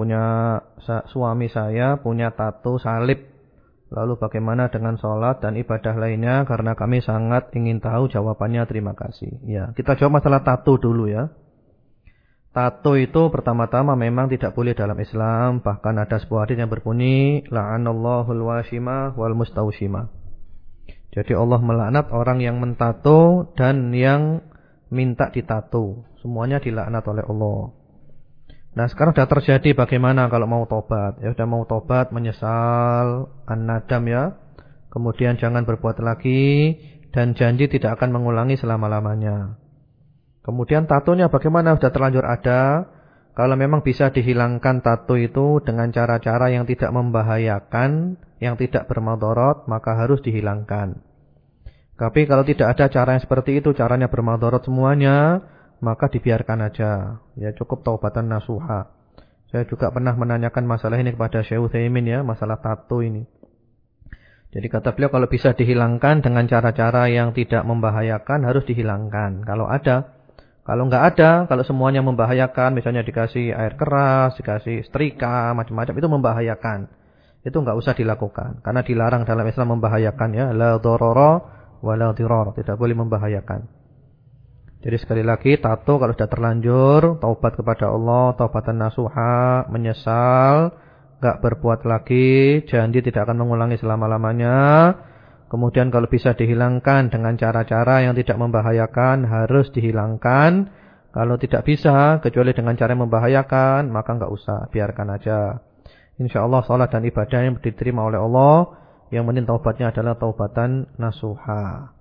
Suami saya punya tato salib. Lalu bagaimana dengan sholat dan ibadah lainnya? Karena kami sangat ingin tahu jawabannya. Terima kasih. Ya, kita jawab masalah tato dulu ya. Tato itu pertama-tama memang tidak boleh dalam Islam. Bahkan ada sebuah hadis yang berbunyi, la'anallahul washimah wal mustawshimah. Jadi Allah melaknat orang yang mentato dan yang minta ditato. Semuanya dilaknat oleh Allah. Nah sekarang sudah terjadi, bagaimana kalau mau tobat? Ya sudah mau tobat, menyesal, an-nadam ya. Kemudian jangan berbuat lagi dan janji tidak akan mengulangi selama-lamanya. Kemudian tatonya bagaimana? Sudah terlanjur ada. Kalau memang bisa dihilangkan tato itu dengan cara-cara yang tidak membahayakan, yang tidak bermadarat, maka harus dihilangkan. Tapi kalau tidak ada cara yang seperti itu, caranya bermadarat semuanya, maka dibiarkan aja. Ya cukup taubatan nasuha. Saya juga pernah menanyakan masalah ini kepada Syekh Utsaimin ya, masalah tato ini. Jadi kata beliau kalau bisa dihilangkan dengan cara-cara yang tidak membahayakan harus dihilangkan. Kalau ada. Kalau nggak ada, kalau semuanya membahayakan, misalnya dikasih air keras, dikasih setrika, macam-macam, itu membahayakan. Itu nggak usah dilakukan. Karena dilarang dalam Islam membahayakan ya. La dharara wa la dhirar. Tidak boleh membahayakan. Jadi sekali lagi, tato kalau sudah terlanjur, taubat kepada Allah, taubatan nasuha, menyesal, nggak berbuat lagi, janji tidak akan mengulangi selama-lamanya. Kemudian kalau bisa dihilangkan dengan cara-cara yang tidak membahayakan, harus dihilangkan. Kalau tidak bisa, kecuali dengan cara yang membahayakan, maka enggak usah, biarkan aja. InsyaAllah salat dan ibadah yang diterima oleh Allah, yang penting taubatnya adalah taubatan nasuha.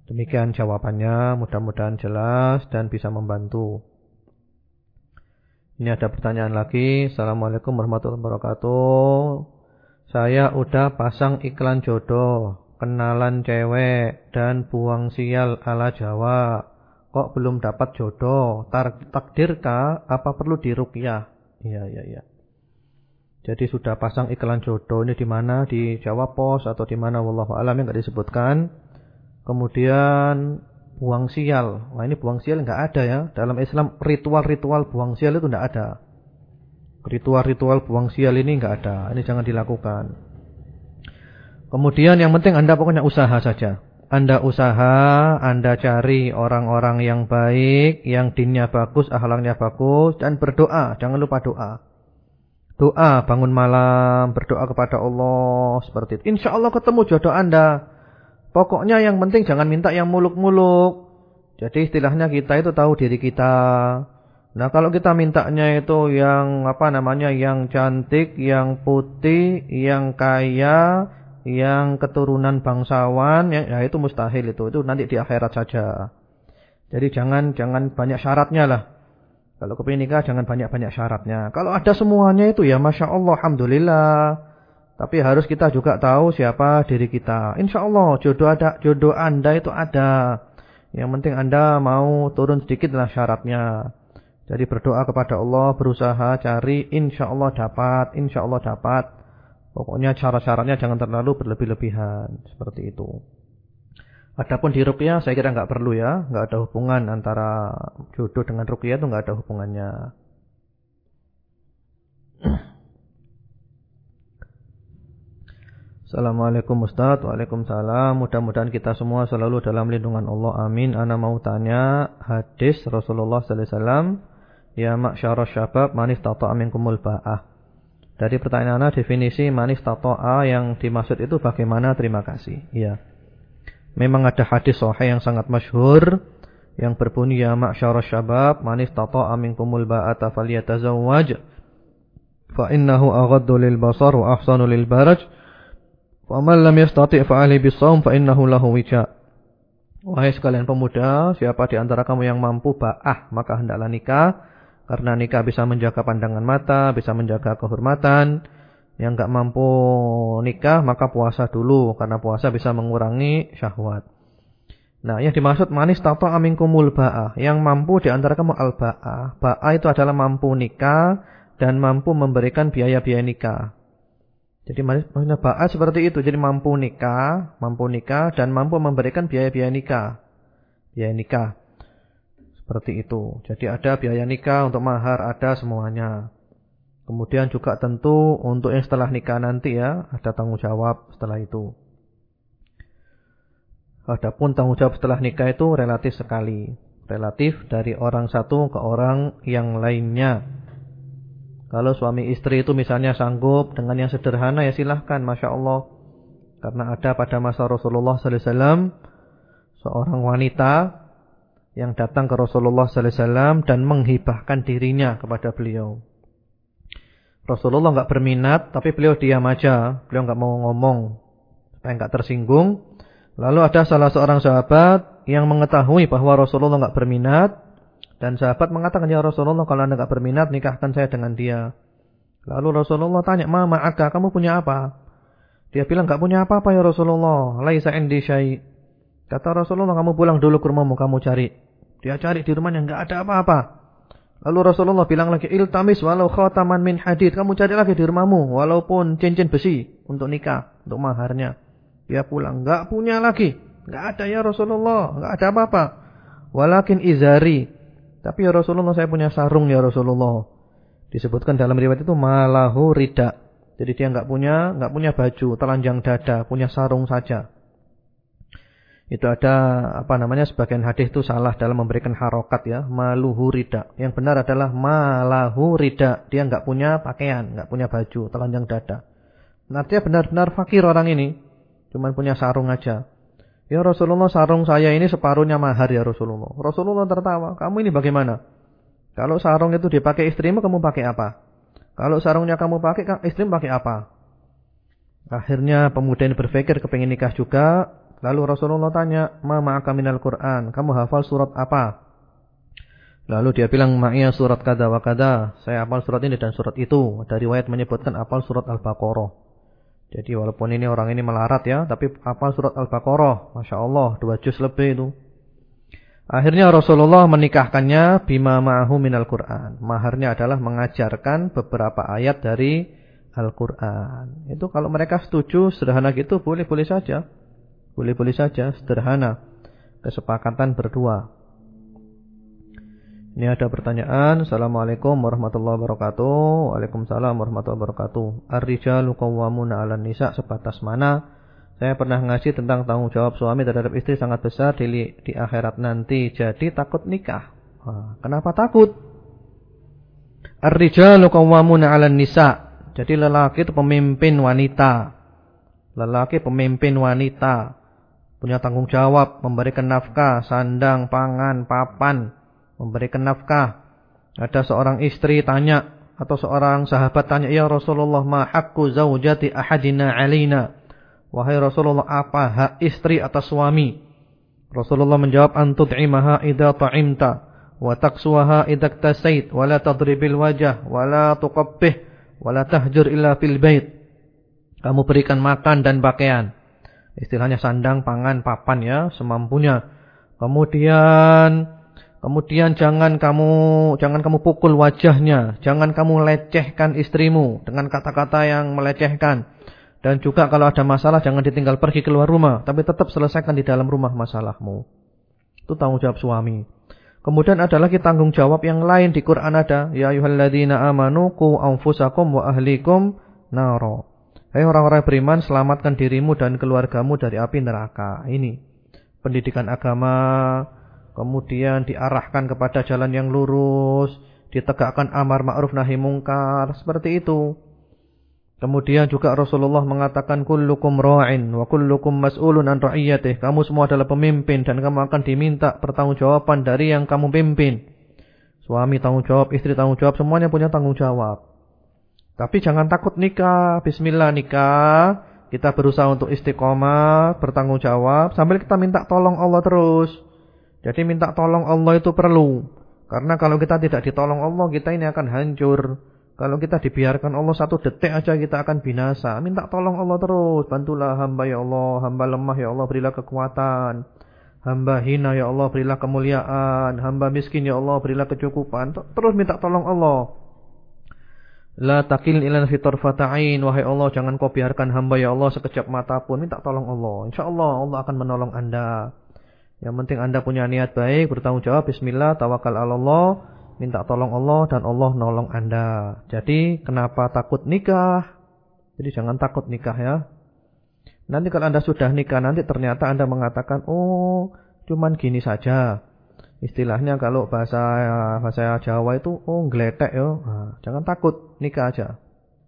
Demikian jawabannya, mudah-mudahan jelas dan bisa membantu. Ini ada pertanyaan lagi. Assalamualaikum warahmatullahi wabarakatuh. Saya udah pasang iklan jodoh, kenalan cewek, dan buang sial ala Jawa. Kok belum dapat jodoh? Takdirkah? Apa perlu diruqyah? Iya. Jadi sudah pasang iklan jodoh. Ini di mana? Di Jawa Pos atau di mana? Wallahu a'lam, enggak disebutkan. Kemudian buang sial. Wah, ini buang sial enggak ada ya. Dalam Islam ritual-ritual buang sial itu enggak ada. Ritual-ritual buang sial ini enggak ada. Ini jangan dilakukan. Kemudian yang penting Anda pokoknya usaha saja. Anda usaha, Anda cari orang-orang yang baik, yang dinnya bagus, akhlaknya bagus, dan berdoa. Jangan lupa doa. Doa bangun malam, berdoa kepada Allah seperti itu. Insya Allah ketemu jodoh Anda. Pokoknya yang penting jangan minta yang muluk-muluk. Jadi istilahnya kita itu tahu diri kita. Nah, kalau kita mintanya itu yang yang cantik, yang putih, yang kaya, yang keturunan bangsawan, ya itu mustahil itu nanti di akhirat saja. Jadi jangan banyak syaratnya lah. Kalau kepingin nikah jangan banyak syaratnya. Kalau ada semuanya itu ya masya Allah, alhamdulillah. Tapi harus kita juga tahu siapa diri kita. Insya Allah jodoh Anda itu ada. Yang penting Anda mau turun sedikit lah syaratnya. Jadi berdoa kepada Allah, berusaha cari, insya Allah dapat. Pokoknya syarat-syaratnya jangan terlalu berlebih-lebihan. Seperti itu. Adapun di ruqyah saya kira nggak perlu ya. Nggak ada hubungan antara jodoh dengan ruqyah itu nggak ada hubungannya. Assalamualaikum Ustaz. Waalaikumsalam. Mudah-mudahan kita semua selalu dalam lindungan Allah. Amin. Ana mau tanya hadis Rasulullah sallallahu alaihi wasallam, ya ma'syarasy syabab man istata'a minkumul ba'ah. Dari pertanyaan definisi man istata'a yang dimaksud itu bagaimana? Terima kasih. Iya. Memang ada hadis sahih yang sangat masyhur yang berbunyi ya ma'syarasy syabab man istata'a minkumul ba'ata falyatazawwaj fa innahu aghaddu lil basar wa ahsanu lil faraj. Faman lam yastati' fa'ali bis-shaum fa innahu lahu wija. Wahai sekalian pemuda, siapa di antara kamu yang mampu ba'ah, maka hendaklah nikah, karena nikah bisa menjaga pandangan mata, bisa menjaga kehormatan. Yang enggak mampu nikah maka puasa dulu, karena puasa bisa mengurangi syahwat. Nah, yang dimaksud manis tato aminkumul ba'ah, yang mampu di antara kamu al-ba'ah. Ba'ah itu adalah mampu nikah dan mampu memberikan biaya-biaya nikah. Jadi maksudnya ba'ah seperti itu. Jadi mampu nikah dan mampu memberikan biaya-biaya nikah. Biaya nikah. Seperti itu. Jadi ada biaya nikah untuk mahar, ada semuanya. Kemudian juga tentu untuk yang setelah nikah nanti ya, ada tanggung jawab setelah itu. Adapun tanggung jawab setelah nikah itu relatif sekali. Relatif dari orang satu ke orang yang lainnya. Kalau suami istri itu misalnya sanggup dengan yang sederhana ya silahkan, masya Allah. Karena ada pada masa Rasulullah sallallahu alaihi wasallam seorang wanita yang datang ke Rasulullah sallallahu alaihi wasallam dan menghibahkan dirinya kepada beliau. Rasulullah enggak berminat, tapi beliau diam aja, beliau enggak mau ngomong supaya enggak tersinggung. Lalu ada salah seorang sahabat yang mengetahui bahwa Rasulullah enggak berminat. Dan sahabat mengatakan, ya Rasulullah, kalau Anda enggak berminat, nikahkan saya dengan dia. Lalu Rasulullah tanya, ma'aka, kamu punya apa? Dia bilang, enggak punya apa-apa ya Rasulullah. Laisa indi syai'. Kata Rasulullah, kamu pulang dulu ke rumahmu, kamu cari. Dia cari di rumahnya, enggak ada apa-apa. Lalu Rasulullah bilang lagi, iltamis walau khataman min hadid. Kamu cari lagi di rumahmu, walaupun cincin besi untuk nikah, untuk maharnya. Dia pulang, enggak punya lagi. Enggak ada ya Rasulullah, enggak ada apa-apa. Walakin izari. Tapi ya Rasulullah, saya punya sarung ya Rasulullah. Disebutkan dalam riwayat itu malahu rida. Jadi dia enggak punya baju, telanjang dada, punya sarung saja. Itu ada sebagian hadis itu salah dalam memberikan harokat ya, maluhu rida. Yang benar adalah malahu rida. Dia enggak punya pakaian, enggak punya baju, telanjang dada. Artinya benar-benar fakir orang ini. Cuman punya sarung aja. Ya Rasulullah, sarung saya ini separuhnya mahar ya Rasulullah. Rasulullah tertawa. Kamu ini bagaimana? Kalau sarung itu dipakai istrimu, kamu pakai apa? Kalau sarungnya kamu pakai, istrimu pakai apa? Akhirnya pemuda ini berpikir kepingin nikah juga. Lalu Rasulullah tanya, "Ma ma'aka minal Qur'an?" Kamu hafal surat apa? Lalu dia bilang, "Ma'iya surat kada wa kada." Saya hafal surat ini dan surat itu. Ada riwayat menyebutkan hafal surat Al-Baqarah. Jadi walaupun ini orang ini melarat ya, tapi hafal surat Al-Baqarah. Masya Allah, 2 juz lebih itu. Akhirnya Rasulullah menikahkannya bima ma'ahu minal Qur'an. Maharnya adalah mengajarkan beberapa ayat dari Al-Quran. Itu kalau mereka setuju sederhana gitu boleh-boleh saja. Boleh-boleh saja sederhana. Kesepakatan berdua. Ini ada pertanyaan. Assalamualaikum warahmatullahi wabarakatuh. Waalaikumsalam warahmatullahi wabarakatuh. Ar-rijalu qawwamuna 'alan nisa, sebatas mana? Saya pernah ngaji tentang tanggung jawab suami terhadap istri sangat besar di akhirat nanti. Jadi takut nikah. Kenapa takut? Ar-rijalu qawwamuna 'alan nisa. Jadi lelaki itu pemimpin wanita. Lelaki pemimpin wanita. Punya tanggung jawab memberikan nafkah, sandang, pangan, papan, memberikan nafkah. Ada seorang istri tanya, atau seorang sahabat tanya, "Ya Rasulullah, ma haqqu zaujati ahadina alaina?" Wahai Rasulullah, apa hak istri atas suami? Rasulullah menjawab, "Antud'imaha idza ta'imta, wa taksuha idza iktasait, wa la tadribil wajah, wa la tuqabbih, wa la tahjur illa fil bait." Kamu berikan makan dan pakaian. Istilahnya sandang, pangan, papan ya, semampunya. Kemudian jangan kamu pukul wajahnya, jangan kamu lecehkan istrimu dengan kata-kata yang melecehkan. Dan juga kalau ada masalah jangan ditinggal pergi keluar rumah, tapi tetap selesaikan di dalam rumah masalahmu. Itu tanggung jawab suami. Kemudian ada lagi tanggung jawab yang lain di Quran ada, ya ayyuhalladzina amanu qu anfusakum wa ahlikum naro. Hai orang-orang beriman, selamatkan dirimu dan keluargamu dari api neraka. Ini pendidikan agama, kemudian diarahkan kepada jalan yang lurus, ditegakkan amar ma'ruf nahi mungkar, seperti itu. Kemudian juga Rasulullah mengatakan kullukum ra'in wa kullukum mas'ulun an ra'iyatih. Kamu semua adalah pemimpin dan kamu akan diminta pertanggungjawaban dari yang kamu pimpin. Suami tanggung jawab, istri tanggung jawab, semuanya punya tanggung jawab. Tapi jangan takut nikah. Bismillah nikah. Kita berusaha untuk istiqomah, bertanggung jawab sambil kita minta tolong Allah terus. Jadi minta tolong Allah itu perlu. Karena kalau kita tidak ditolong Allah, kita ini akan hancur. Kalau kita dibiarkan Allah 1 detik aja kita akan binasa. Minta tolong Allah terus. Bantulah hamba ya Allah. Hamba lemah ya Allah, berilah kekuatan. Hamba hina ya Allah, berilah kemuliaan. Hamba miskin ya Allah, berilah kecukupan. Terus minta tolong Allah. La takil ilan fitor fata'in. Wahai Allah, jangan kau biarkan hamba ya Allah sekejap mata pun. Minta tolong Allah. InsyaAllah Allah akan menolong anda. Yang penting anda punya niat baik, bertanggung jawab. Bismillah, tawakal Allah. Minta tolong Allah dan Allah nolong anda. Jadi kenapa takut nikah? Jadi jangan takut nikah ya. Nanti kalau anda sudah nikah, nanti ternyata anda mengatakan, oh cuman gini saja. Istilahnya kalau bahasa Jawa itu, oh ngeletek ya. Nah, jangan takut, nikah aja.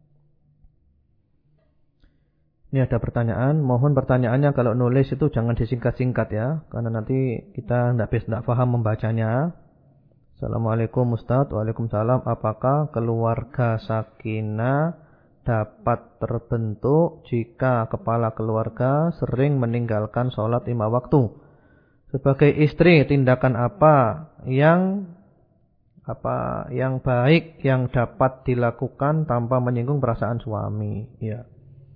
Ini ada pertanyaan. Mohon pertanyaannya kalau nulis itu jangan disingkat-singkat ya. Karena nanti kita tidak paham membacanya. Assalamualaikum Ustaz. Waalaikumsalam. Apakah keluarga sakinah dapat terbentuk jika kepala keluarga sering meninggalkan sholat 5 waktu? Sebagai istri, tindakan apa yang baik yang dapat dilakukan tanpa menyinggung perasaan suami? Ya.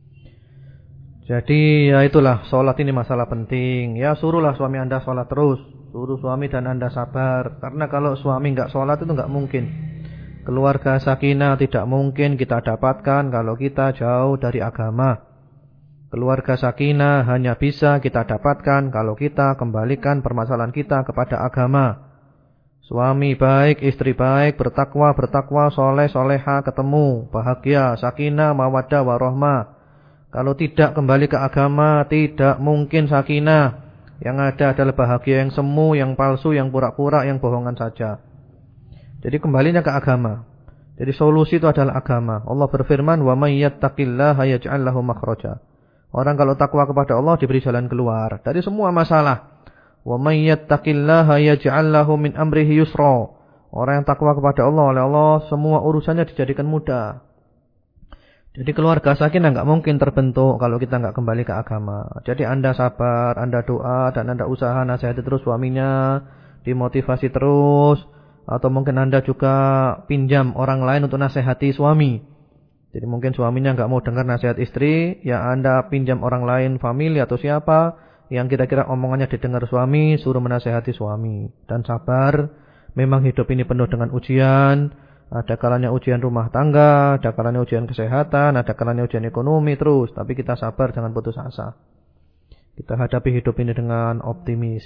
Jadi ya itulah, sholat ini masalah penting. Ya suruhlah suami anda sholat terus. Suruh suami dan anda sabar. Karena kalau suami enggak sholat itu enggak mungkin. Keluarga sakinah tidak mungkin kita dapatkan kalau kita jauh dari agama. Keluarga sakinah hanya bisa kita dapatkan kalau kita kembalikan permasalahan kita kepada agama. Suami baik, istri baik, bertakwa, soleh, soleha, ketemu, bahagia, sakinah, mawaddah, warahmah. Kalau tidak kembali ke agama, tidak mungkin sakinah. Yang ada adalah bahagia yang semu, yang palsu, yang pura-pura, yang bohongan saja. Jadi kembalinya ke agama. Jadi solusi itu adalah agama. Allah berfirman, "Wa may yattaqillaha yaj'al lahu makhraja." Orang kalau takwa kepada Allah diberi jalan keluar dari semua masalah. "Wa may yattaqillaha yaj'al lahu min amrihi yusra." Orang yang takwa kepada Allah, oleh Allah semua urusannya dijadikan mudah. Jadi keluarga sakinah nggak mungkin terbentuk kalau kita nggak kembali ke agama. Jadi Anda sabar, Anda doa, dan Anda usaha nasihati terus suaminya, dimotivasi terus, atau mungkin Anda juga pinjam orang lain untuk nasihati suami. Jadi mungkin suaminya nggak mau dengar nasihat istri, ya Anda pinjam orang lain, famili atau siapa yang kira-kira omongannya didengar suami, suruh menasihati suami. Dan sabar, memang hidup ini penuh dengan ujian. Ada kalanya ujian rumah tangga, ada kalanya ujian kesehatan, ada kalanya ujian ekonomi terus. Tapi kita sabar, jangan putus asa. Kita hadapi hidup ini dengan optimis.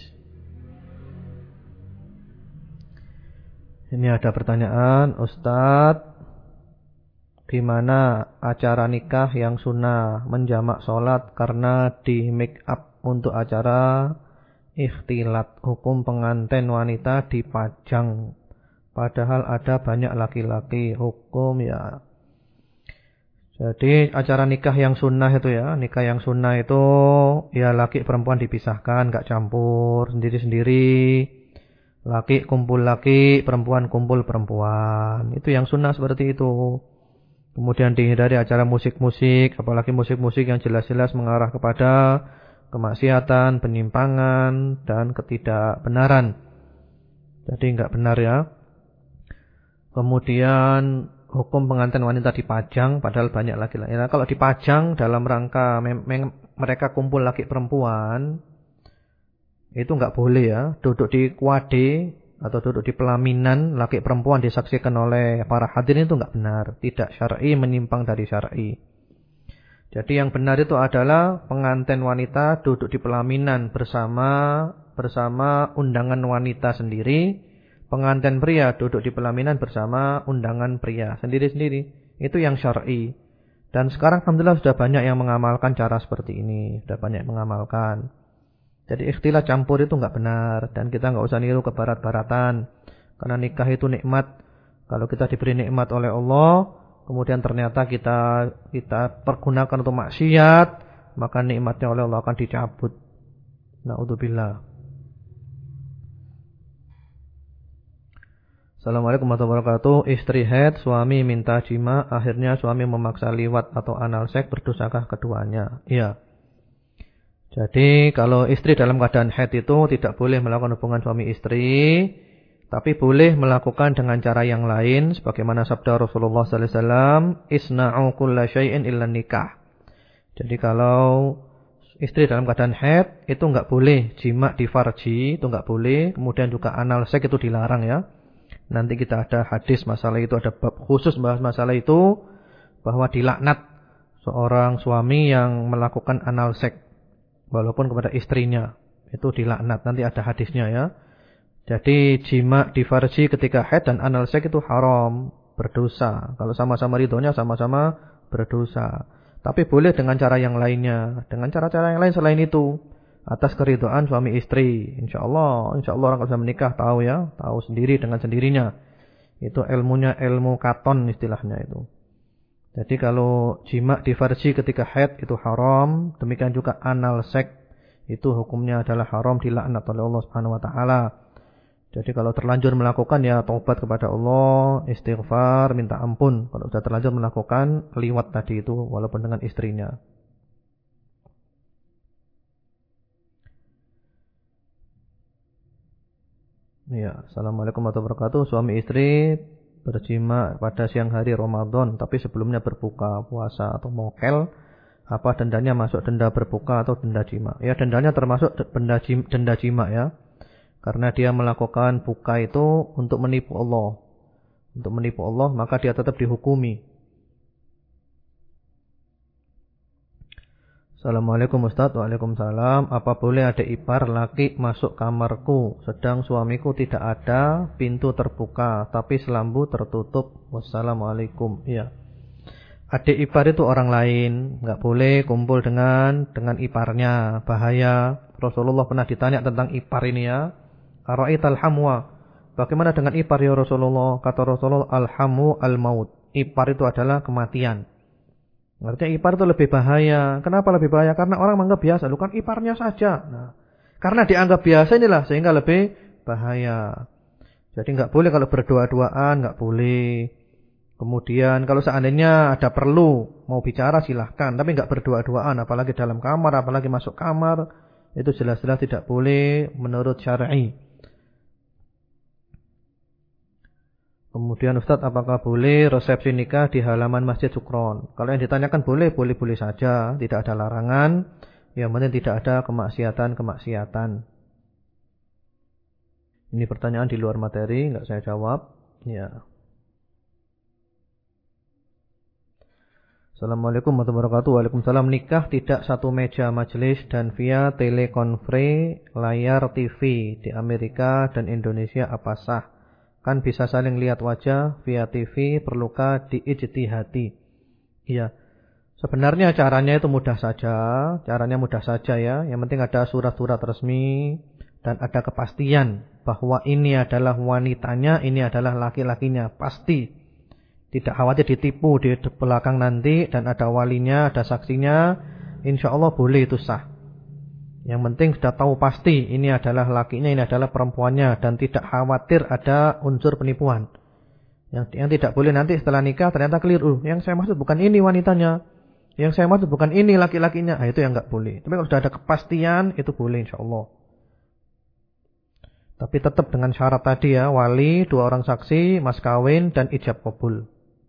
Ini ada pertanyaan, Ustadz, gimana acara nikah yang sunnah menjamak sholat karena di make up untuk acara ikhtilat? Hukum pengantin wanita dipajang padahal ada banyak laki-laki, hukum ya. Jadi acara nikah yang sunnah itu ya, nikah yang sunnah itu ya laki perempuan dipisahkan, gak campur, sendiri-sendiri. Laki kumpul laki, perempuan kumpul perempuan. Itu yang sunnah seperti itu. Kemudian dihindari acara musik-musik, apalagi musik-musik yang jelas-jelas mengarah kepada kemaksiatan, penyimpangan, dan ketidakbenaran. Jadi enggak benar ya. Kemudian hukum pengantin wanita dipajang padahal banyak laki-laki. Nah, kalau dipajang dalam rangka mereka kumpul laki perempuan, itu enggak boleh ya. Duduk di kuade atau duduk di pelaminan laki perempuan disaksikan oleh para hadirin itu enggak benar, tidak syar'i, menyimpang dari syar'i. Jadi yang benar itu adalah pengantin wanita duduk di pelaminan bersama undangan wanita sendiri. Pengantin pria duduk di pelaminan bersama undangan pria sendiri-sendiri. Itu yang syar'i. Dan sekarang alhamdulillah sudah banyak yang mengamalkan cara seperti ini. Sudah banyak yang mengamalkan. Jadi ikhtilat campur itu enggak benar. Dan kita enggak usah niru ke barat-baratan. Karena nikah itu nikmat. Kalau kita diberi nikmat oleh Allah, kemudian ternyata kita pergunakan untuk maksiat, maka nikmatnya oleh Allah akan dicabut. Na'udzubillah. Assalamualaikum warahmatullahi wabarakatuh. Istri haid, suami minta jima, akhirnya suami memaksa liwat atau anal seks, berdosakah keduanya? Iya. Jadi kalau istri dalam keadaan haid itu tidak boleh melakukan hubungan suami istri, tapi boleh melakukan dengan cara yang lain, sebagaimana sabda Rasulullah sallallahu alaihi wasallam, "Isna'u kulla syai'in illa nikah." Jadi kalau istri dalam keadaan haid itu enggak boleh jima di farji, itu enggak boleh, kemudian juga anal seks itu dilarang ya. Nanti kita ada hadis masalah itu, ada bab khusus bahas masalah itu, bahwa dilaknat seorang suami yang melakukan anal seks walaupun kepada istrinya, itu dilaknat. Nanti ada hadisnya ya. Jadi jima di farji ketika haid dan anal seks itu haram, berdosa. Kalau sama-sama ridhonya sama-sama berdosa. Tapi boleh dengan cara yang lainnya, dengan cara-cara yang lain selain itu, atas keridhaan suami istri. Insyaallah orang kalau sudah menikah tahu ya, tahu sendiri dengan sendirinya. Itu ilmunya ilmu katon istilahnya itu. Jadi kalau jima di farji ketika haid itu haram, demikian juga anal seks itu hukumnya adalah haram, dilaknat oleh Allah Subhanahu wa taala. Jadi kalau terlanjur melakukan ya taubat kepada Allah, istighfar, minta ampun kalau sudah terlanjur melakukan liwat tadi itu walaupun dengan istrinya. Ya, assalamualaikum warahmatullahi wabarakatuh. Suami istri berjima pada siang hari Ramadan, tapi sebelumnya berbuka puasa atau mokel, apa dendanya masuk denda berbuka atau denda jima? Ya, dendanya termasuk denda jima ya, karena dia melakukan buka itu untuk menipu Allah, maka dia tetap dihukumi. Assalamualaikum Ustaz. Waalaikumsalam. Apa boleh adik ipar laki masuk kamarku sedang suamiku tidak ada, pintu terbuka tapi selambu tertutup? Wassalamualaikum. Iya. Adik ipar itu orang lain, enggak boleh kumpul dengan iparnya, bahaya. Rasulullah pernah ditanya tentang ipar ini ya. Ara'aital hamwa? Bagaimana dengan ipar ya Rasulullah? Kata Rasulullah, al-hamu al-maut. Ipar itu adalah kematian. Artinya ipar itu lebih bahaya. Kenapa lebih bahaya? Karena orang menganggap biasa. Lu kan iparnya saja. Nah, karena dianggap biasa inilah sehingga lebih bahaya. Jadi enggak boleh kalau berdua-duaan, enggak boleh. Kemudian kalau seandainya ada perlu mau bicara silahkan, tapi enggak berdua-duaan, apalagi dalam kamar, apalagi masuk kamar, itu jelas-jelas tidak boleh menurut syar'i. Kemudian Ustadz, apakah boleh resepsi nikah di halaman Masjid Sukron? Kalau yang ditanyakan boleh saja, tidak ada larangan, yang penting tidak ada kemaksiatan. Ini pertanyaan di luar materi, enggak saya jawab. Ya. Assalamualaikum warahmatullahi wabarakatuh. Waalaikumsalam. Nikah tidak satu meja majelis dan via telekonferensi layar TV di Amerika dan Indonesia apa sah? Kan bisa saling lihat wajah via TV, perlukah diijtihadi? Iya. Sebenarnya caranya itu mudah saja. Caranya mudah saja ya. Yang penting ada surat-surat resmi dan ada kepastian bahwa ini adalah wanitanya, ini adalah laki-lakinya, pasti. Tidak khawatir ditipu di belakang nanti dan ada walinya, ada saksinya, insya Allah boleh itu sah. Yang penting sudah tahu pasti ini adalah lakinya, ini adalah perempuannya dan tidak khawatir ada unsur penipuan. Yang tidak boleh nanti setelah nikah ternyata keliru. Yang saya maksud bukan ini wanitanya, yang saya maksud bukan ini laki-lakinya. Itu yang enggak boleh. Tapi kalau sudah ada kepastian itu boleh insya Allah. Tapi tetap dengan syarat tadi ya, wali, 2 orang saksi, mas kawin dan ijab qabul.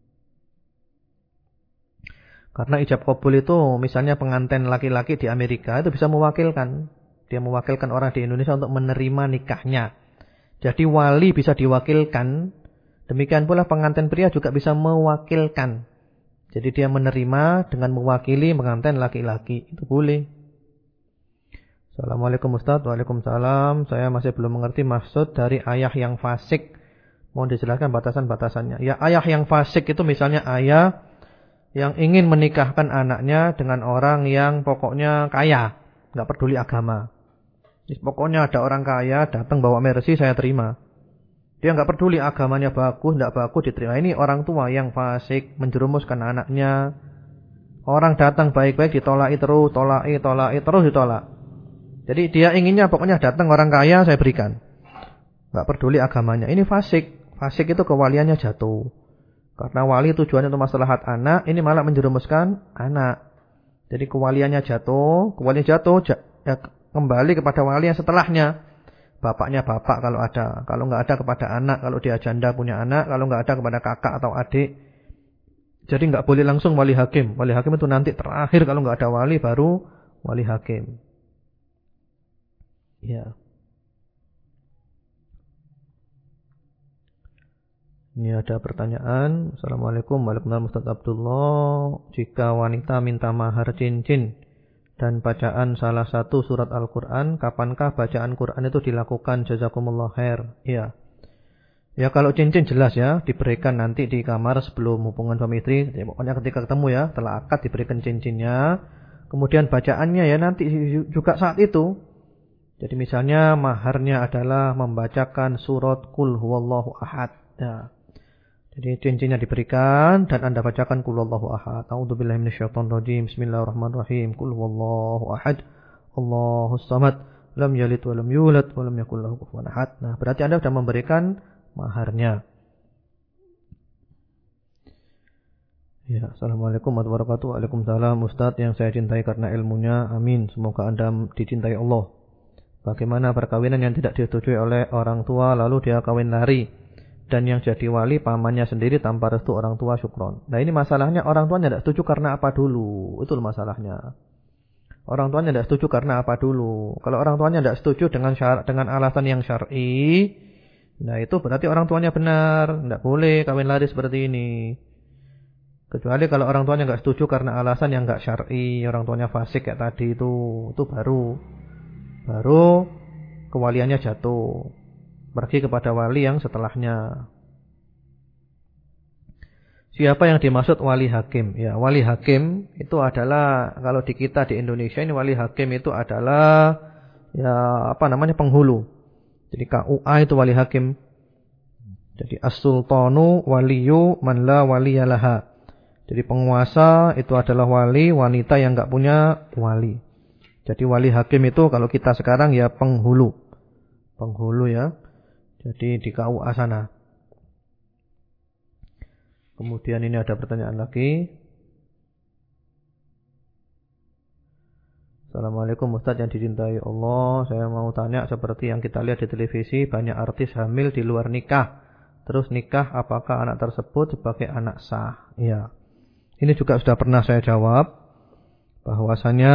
Karena ijab qabul itu misalnya pengantin laki-laki di Amerika itu bisa mewakilkan. Dia mewakilkan orang di Indonesia untuk menerima nikahnya. Jadi wali bisa diwakilkan. Demikian pula pengantin pria juga bisa mewakilkan. Jadi dia menerima dengan mewakili pengantin laki-laki. Itu boleh. Assalamualaikum Ustaz. Waalaikumsalam. Saya masih belum mengerti maksud dari ayah yang fasik. Mohon dijelaskan batasan-batasannya. Ya, ayah yang fasik itu misalnya ayah yang ingin menikahkan anaknya dengan orang yang pokoknya kaya, enggak peduli agama. Pokoknya ada orang kaya datang bawa Mercy saya terima. Dia enggak peduli agamanya bagus, enggak bagus diterima. Ini orang tua yang fasik menjerumuskan anaknya. Orang datang baik-baik ditolak terus ditolak. Jadi dia inginnya pokoknya datang orang kaya saya berikan. Enggak peduli agamanya. Ini fasik. Fasik itu kewaliannya jatuh. Karena wali tujuannya untuk maslahat anak, ini malah menjerumuskan anak. Jadi kewaliannya jatuh, ya kembali kepada wali yang setelahnya. Bapaknya bapak kalau ada, kalau enggak ada kepada anak, kalau dia janda punya anak, kalau enggak ada kepada kakak atau adik. Jadi enggak boleh langsung wali hakim. Wali hakim itu nanti terakhir kalau enggak ada wali baru wali hakim. Ya. Ini ada pertanyaan. Assalamualaikum. Waalaikumsalam Ustaz Abdullah. Jika wanita minta mahar cincin dan bacaan salah satu surat Al-Quran, kapankah bacaan Quran itu dilakukan? Jazakumullah khair. Ya. Ya kalau cincin jelas ya, diberikan nanti di kamar sebelum hubungan suami istri. Ya, pokoknya ketika ketemu ya, setelah akad diberikan cincinnya. Kemudian bacaannya ya nanti juga saat itu. Jadi misalnya maharnya adalah membacakan surat Qul huwallahu ahad. Ya. Jadi cincinnya diberikan dan Anda bacakan Qul huwallahu ahad. A'udzubillahi minasyaitonir rajim. Bismillahirrahmanirrahim. Qul huwallahu ahad. Allahus samad. Lam yalid wa lam yulad wa lam yakul lahu kufuwan ahad. Nah, berarti Anda sudah memberikan maharnya. Ya, assalamualaikum warahmatullahi wabarakatuh. Waalaikumsalam Ustaz yang saya cintai karena ilmunya. Amin. Semoga Anda dicintai Allah. Bagaimana perkawinan yang tidak disetujui oleh orang tua lalu dia kawin lari? Dan yang jadi wali pamannya sendiri tanpa restu orang tua, syukron. Nah ini masalahnya orang tuanya tidak setuju karena apa dulu? Itu masalahnya. Orang tuanya tidak setuju karena apa dulu? Kalau orang tuanya tidak setuju dengan alasan yang syar'i, nah itu berarti orang tuanya benar. Tidak boleh kawin lari seperti ini. Kecuali kalau orang tuanya nggak setuju karena alasan yang nggak syar'i, orang tuanya fasik kayak tadi itu baru kewaliannya jatuh. Pergi kepada wali yang setelahnya. Siapa yang dimaksud wali hakim? Ya, wali hakim itu adalah kalau di kita di Indonesia ini wali hakim itu adalah ya penghulu. Jadi KUA itu wali hakim. Jadi as-sultanu waliyu man la waliyalaha. Jadi penguasa itu adalah wali wanita yang enggak punya wali. Jadi wali hakim itu kalau kita sekarang ya penghulu. Penghulu ya. Jadi di KUA sana. Kemudian ini ada pertanyaan lagi. Assalamualaikum Ustaz yang dicintai Allah. Saya mau tanya, seperti yang kita lihat di televisi, banyak artis hamil di luar nikah. Terus nikah, apakah anak tersebut sebagai anak sah? Ya, ini juga sudah pernah saya jawab, bahwasanya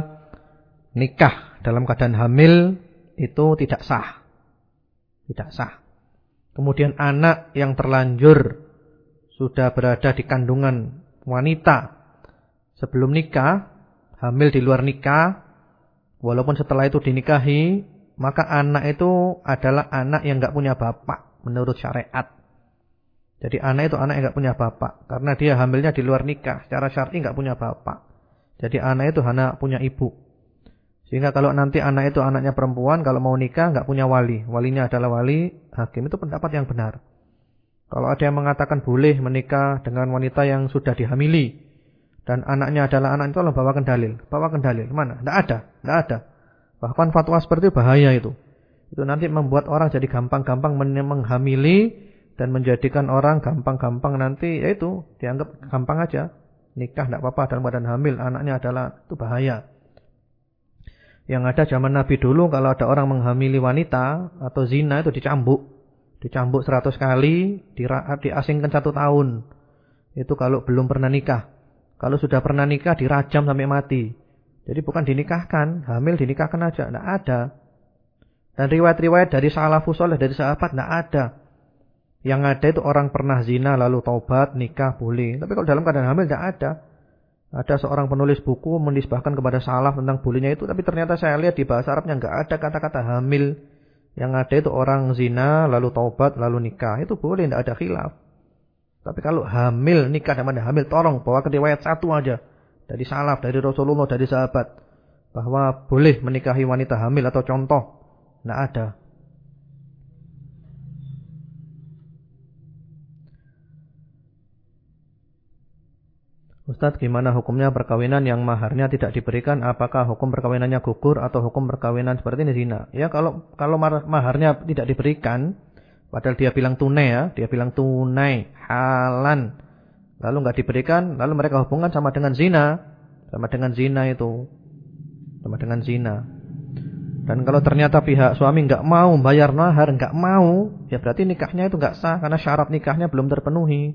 nikah dalam keadaan hamil itu tidak sah. Tidak sah. Kemudian anak yang terlanjur sudah berada di kandungan wanita sebelum nikah, hamil di luar nikah, walaupun setelah itu dinikahi, maka anak itu adalah anak yang enggak punya bapak menurut syariat. Jadi anak itu anak yang enggak punya bapak, karena dia hamilnya di luar nikah, secara syar'i enggak punya bapak. Jadi anak itu hanya punya ibu. Sehingga kalau nanti anak itu anaknya perempuan, kalau mau nikah enggak punya wali, walinya adalah wali hakim. Itu pendapat yang benar. Kalau ada yang mengatakan boleh menikah dengan wanita yang sudah dihamili dan anaknya adalah anak, itu, tolong bawakan dalil. Bawakan dalil. Mana? Tidak ada. Bahkan fatwa seperti itu bahaya itu. Itu nanti membuat orang jadi gampang-gampang menghamili dan menjadikan orang gampang-gampang nanti, yaitu dianggap gampang aja. Nikah tidak apa-apa dalam keadaan hamil, anaknya adalah, itu bahaya. Yang ada zaman Nabi dulu, kalau ada orang menghamili wanita atau zina itu dicambuk. Dicambuk 100 kali, diasingkan 1 tahun. Itu kalau belum pernah nikah. Kalau sudah pernah nikah dirajam sampai mati. Jadi bukan dinikahkan, hamil dinikahkan aja, tidak ada. Dan riwayat-riwayat dari salafus saleh, dari sahabat, tidak ada. Yang ada itu orang pernah zina lalu taubat, nikah boleh. Tapi kalau dalam keadaan hamil tidak ada. Ada seorang penulis buku menisbahkan kepada salaf tentang bolehnya itu, tapi ternyata saya lihat di bahasa Arabnya tidak ada kata-kata hamil. Yang ada itu orang zina lalu taubat lalu nikah, itu boleh, tidak ada khilaf. Tapi kalau hamil, nikah dengan hamil, tolong bawa ke riwayat 1 aja. Dari salaf, dari Rasulullah, dari sahabat. Bahwa boleh menikahi wanita hamil atau contoh. Tidak ada. Ustadz, gimana hukumnya perkawinan yang maharnya tidak diberikan? Apakah hukum perkawinannya gugur atau hukum perkawinan seperti ini zina? Ya, kalau maharnya tidak diberikan, padahal dia bilang tunai ya, dia bilang tunai, halan, lalu enggak diberikan, lalu mereka hubungan sama dengan zina itu, sama dengan zina. Dan kalau ternyata pihak suami enggak mau bayar mahar, enggak mau, ya berarti nikahnya itu enggak sah karena syarat nikahnya belum terpenuhi.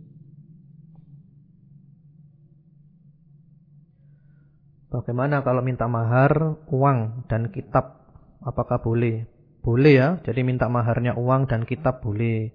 Bagaimana kalau minta mahar, uang dan kitab, apakah boleh? Boleh ya, jadi minta maharnya uang dan kitab boleh.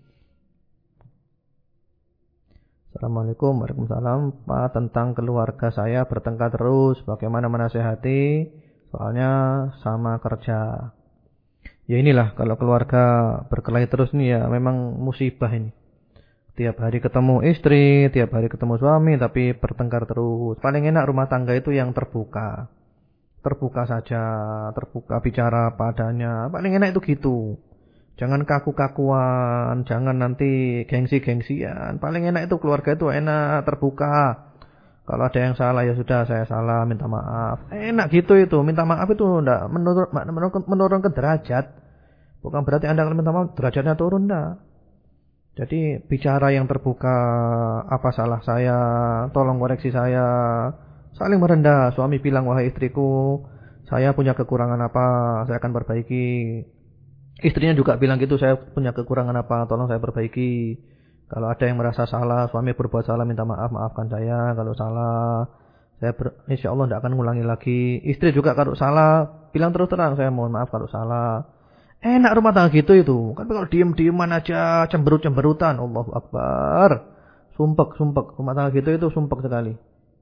Assalamualaikum, waalaikumsalam. Pak, tentang keluarga saya bertengkar terus, bagaimana menasehati? Soalnya sama kerja. Ya inilah, kalau keluarga berkelahi terus nih ya memang musibah ini. Tiap hari ketemu istri, tiap hari ketemu suami, tapi bertengkar terus. Paling enak rumah tangga itu yang terbuka. Terbuka saja, terbuka bicara padanya. Paling enak itu gitu. Jangan kaku-kakuan, jangan nanti gengsi-gengsian. Paling enak itu keluarga itu enak terbuka. Kalau ada yang salah ya sudah, saya salah, minta maaf. Enak gitu itu, minta maaf itu enggak menurunkan derajat. Bukan berarti Anda kalau minta maaf derajatnya turun, enggak. Jadi bicara yang terbuka, apa salah saya, tolong koreksi saya, saling merendah. Suami bilang, wahai istriku, saya punya kekurangan apa, saya akan perbaiki. Istrinya juga bilang gitu, saya punya kekurangan apa, tolong saya perbaiki. Kalau ada yang merasa salah, suami berbuat salah, minta maaf, maafkan saya. Kalau salah, insya Allah tidak akan ngulangi lagi. Istri juga kalau salah, bilang terus terang, saya mohon maaf kalau salah. Enak rumah tangga gitu itu. Kan kalau diem-dieman aja, cemberut-cemberutan, Allahu Akbar. Sumpek. Rumah tangga gitu itu sumpek sekali.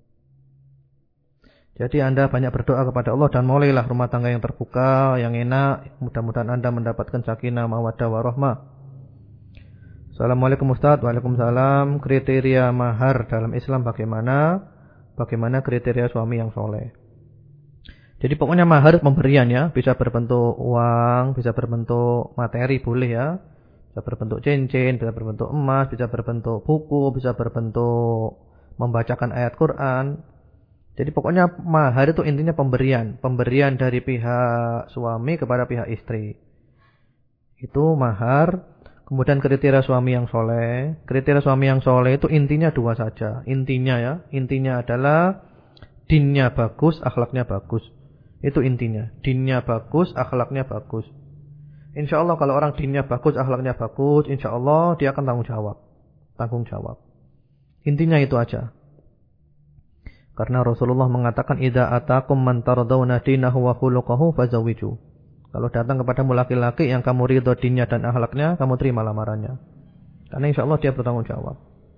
Jadi Anda banyak berdoa kepada Allah dan mulailah rumah tangga yang terbuka, yang enak. Mudah-mudahan Anda mendapatkan sakinah, mawaddah, warahmah. Assalamualaikum Ustaz. Waalaikumsalam. Kriteria mahar dalam Islam bagaimana? Bagaimana kriteria suami yang soleh? Jadi pokoknya mahar pemberian ya, bisa berbentuk uang, bisa berbentuk materi boleh ya. Bisa berbentuk cincin, bisa berbentuk emas, bisa berbentuk buku, bisa berbentuk membacakan ayat Quran. Jadi pokoknya mahar itu intinya pemberian dari pihak suami kepada pihak istri. Itu mahar. Kemudian kriteria suami yang soleh. Kriteria suami yang soleh itu intinya dua saja. Intinya adalah dinnya bagus, akhlaknya bagus. Itu intinya. Dinnya bagus, akhlaknya bagus. Insya Allah kalau orang dinnya bagus, akhlaknya bagus, insya Allah dia akan tanggung jawab. Intinya itu aja. Karena Rasulullah mengatakan, idza atakum man tardawna dinahu wa khuluquhu fazawwiju. Kalau datang kepadamu laki-laki yang kamu ridho dinnya dan akhlaknya, kamu terima lamarannya. Karena insya Allah dia bertanggung jawab.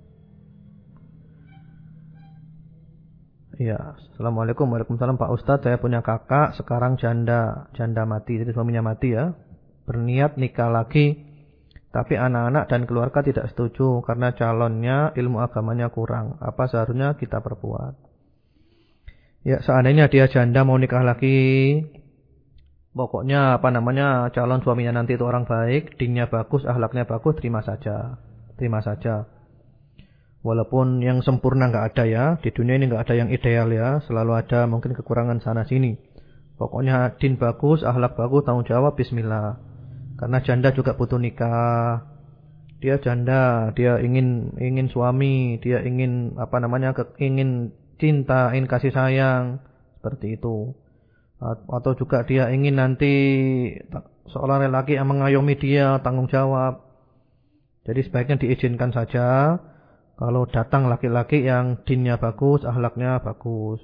Ya, Assalamualaikum. Waalaikumsalam Pak Ustadz. Saya punya kakak sekarang janda mati. Jadi suaminya mati ya. Berniat nikah lagi. Tapi anak-anak dan keluarga tidak setuju. Karena calonnya ilmu agamanya kurang. Apa seharusnya kita perbuat? Ya, seandainya dia janda mau nikah lagi, pokoknya calon suaminya nanti itu orang baik, dinnya bagus, akhlaknya bagus, terima saja. Walaupun yang sempurna nggak ada ya, di dunia ini nggak ada yang ideal ya, selalu ada mungkin kekurangan sana sini. Pokoknya din bagus, akhlak bagus, tanggung jawab, bismillah. Karena janda juga butuh nikah. Dia janda, dia ingin suami, dia ingin ingin cinta, ingin kasih sayang, seperti itu. Atau juga dia ingin nanti seorang lelaki yang mengayomi dia, tanggung jawab. Jadi sebaiknya diizinkan saja kalau datang laki-laki yang dinnya bagus, akhlaknya bagus.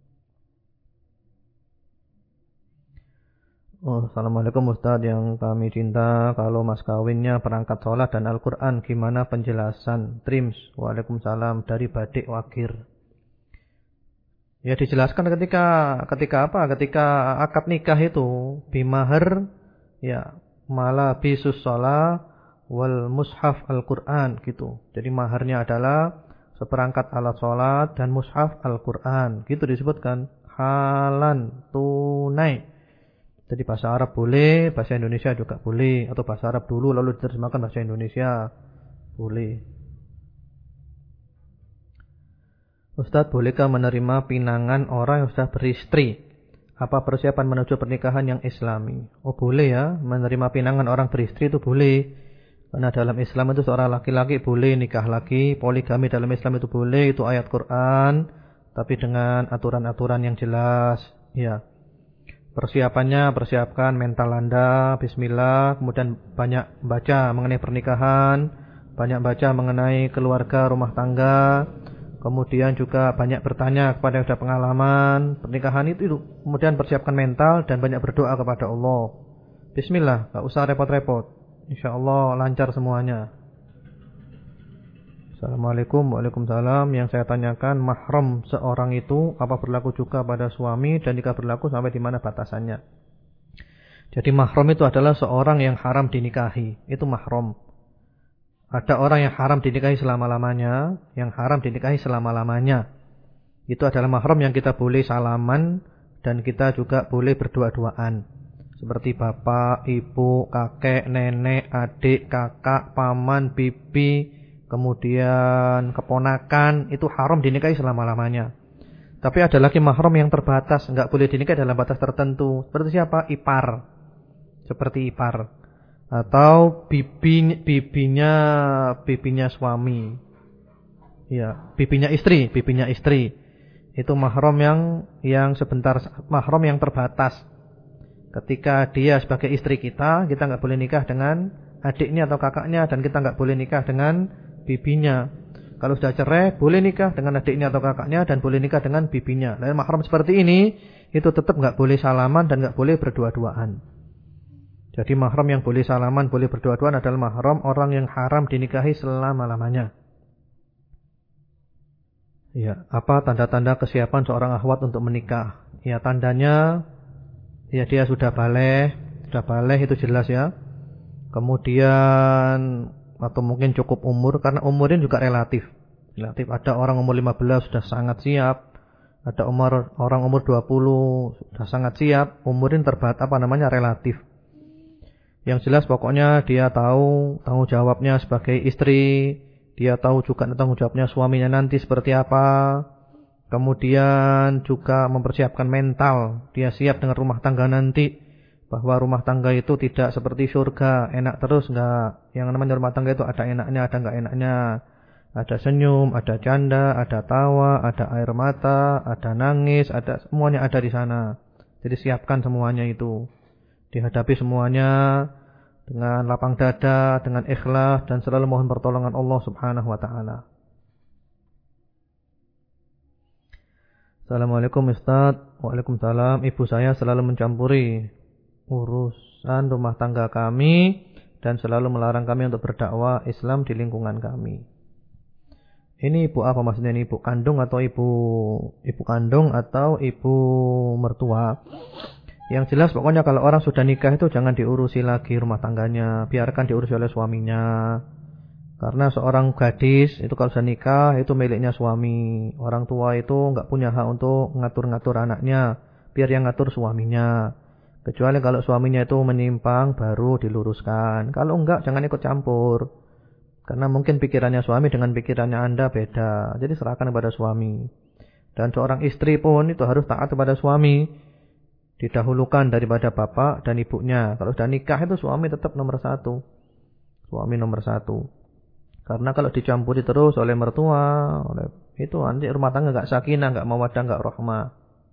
Assalamualaikum Ustaz yang kami cinta. Kalau mas kawinnya perangkat sholat dan Al-Quran, gimana penjelasan? Trims. Waalaikumsalam dari Badik Wakir. Ya dijelaskan ketika akad nikah itu bimahar ya mala bisus shalah wal mushaf Al-Qur'an gitu. Jadi maharnya adalah seperangkat alat salat dan mushaf Al-Qur'an. Gitu disebutkan halan tunai. Jadi bahasa Arab boleh, bahasa Indonesia juga boleh, atau bahasa Arab dulu lalu diterjemahkan bahasa Indonesia boleh. Ustadz, bolehkah menerima pinangan orang yang sudah beristri? Apa persiapan menuju pernikahan yang islami? Oh boleh ya, menerima pinangan orang beristri itu boleh. Karena dalam Islam itu seorang laki-laki boleh nikah lagi. Poligami dalam Islam itu boleh, itu ayat Quran. Tapi dengan aturan-aturan yang jelas. Ya. Persiapkan mental Anda, bismillah. Kemudian banyak baca mengenai pernikahan. Banyak baca mengenai keluarga, rumah tangga. Kemudian juga banyak bertanya kepada yang sudah pengalaman pernikahan itu. Kemudian persiapkan mental dan banyak berdoa kepada Allah. Bismillah, gak usah repot-repot. InsyaAllah lancar semuanya. Assalamualaikum. Waalaikumsalam. Yang saya tanyakan, mahram seorang itu apa berlaku juga pada suami, dan jika berlaku sampai di mana batasannya? Jadi mahram itu adalah seorang yang haram dinikahi. Itu mahram. Ada orang yang haram dinikahi selama-lamanya, Itu adalah mahram yang kita boleh salaman dan kita juga boleh berdua-duaan. Seperti bapak, ibu, kakek, nenek, adik, kakak, paman, bibi, kemudian keponakan, itu haram dinikahi selama-lamanya. Tapi ada lagi mahram yang terbatas, enggak boleh dinikahi dalam batas tertentu. Seperti siapa? Seperti ipar. Atau bibinya suami. Ya, bibinya istri. Itu mahram yang mahram yang terbatas. Ketika dia sebagai istri kita enggak boleh nikah dengan adiknya atau kakaknya, dan kita enggak boleh nikah dengan bibinya. Kalau sudah cerai, boleh nikah dengan adiknya atau kakaknya dan boleh nikah dengan bibinya. Lain mahram seperti ini, itu tetap enggak boleh salaman dan enggak boleh berdua-duaan. Jadi mahram yang boleh salaman, boleh berdua-duaan adalah mahram orang yang haram dinikahi selama-lamanya. Ya, apa tanda-tanda kesiapan seorang akhwat untuk menikah? Ya, tandanya ya dia sudah baligh itu jelas ya. Kemudian atau mungkin cukup umur, karena umurnya juga relatif. Ada orang umur 15 sudah sangat siap. Ada orang umur 20 sudah sangat siap. Umurin relatif. Yang jelas pokoknya dia tahu tanggung jawabnya sebagai istri, dia tahu juga tanggung jawabnya suaminya nanti seperti apa. Kemudian juga mempersiapkan mental, dia siap dengan rumah tangga nanti. bahwa rumah tangga itu tidak seperti surga, enak terus enggak. Yang namanya rumah tangga itu ada enaknya, ada enggak enaknya. Ada senyum, ada canda, ada tawa, ada air mata, ada nangis, ada semuanya ada di sana. Jadi siapkan semuanya itu. Dihadapi semuanya dengan lapang dada, dengan ikhlas dan selalu mohon pertolongan Allah Subhanahu wa taala. Assalamualaikum Ustaz. Waalaikumsalam. Ibu saya selalu mencampuri urusan rumah tangga kami dan selalu melarang kami untuk berdakwah Islam di lingkungan kami. Ini ibu apa maksudnya? Ini ibu kandung atau ibu kandung atau ibu mertua? Yang jelas pokoknya kalau orang sudah nikah itu jangan diurusi lagi rumah tangganya, biarkan diurusi oleh suaminya. Karena seorang gadis itu kalau sudah nikah itu miliknya suami. Orang tua itu enggak punya hak untuk ngatur-ngatur anaknya, biar yang ngatur suaminya. Kecuali kalau suaminya itu menyimpang baru diluruskan. Kalau enggak jangan ikut campur. Karena mungkin pikirannya suami dengan pikirannya Anda beda. Jadi serahkan kepada suami. Dan seorang istri pun itu harus taat kepada suami. Didahulukan daripada bapak dan ibunya. Kalau sudah nikah itu suami tetap nomor satu. Suami nomor satu. Karena kalau dicampuri terus oleh mertua, itu nanti rumah tangga enggak sakinah, enggak mawaddah, enggak rahmah.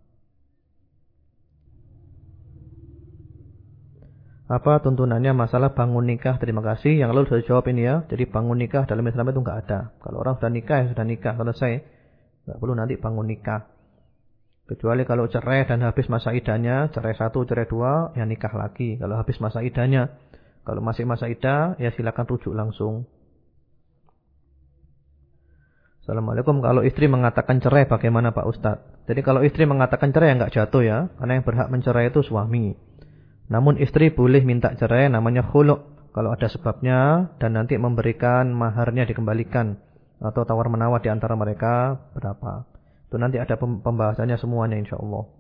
Apa tuntunannya masalah bangun nikah? Terima kasih. Yang lalu sudah jawab ini ya. Jadi bangun nikah dalam Islam itu enggak ada. Kalau orang sudah nikah, ya sudah nikah. Selesai. Enggak perlu nanti bangun nikah. Kecuali kalau cerai dan habis masa idahnya, cerai 1, cerai 2, ya nikah lagi. Kalau habis masa idahnya. Kalau masih masa idah, ya silakan rujuk langsung. Assalamualaikum. Kalau istri mengatakan cerai bagaimana Pak Ustadz? Jadi kalau istri mengatakan cerai enggak jatuh ya. Karena yang berhak mencerai itu suami. Namun istri boleh minta cerai, namanya khulu' kalau ada sebabnya, dan nanti memberikan maharnya dikembalikan atau tawar-menawar di antara mereka berapa. Itu nanti ada pembahasannya semuanya insyaallah.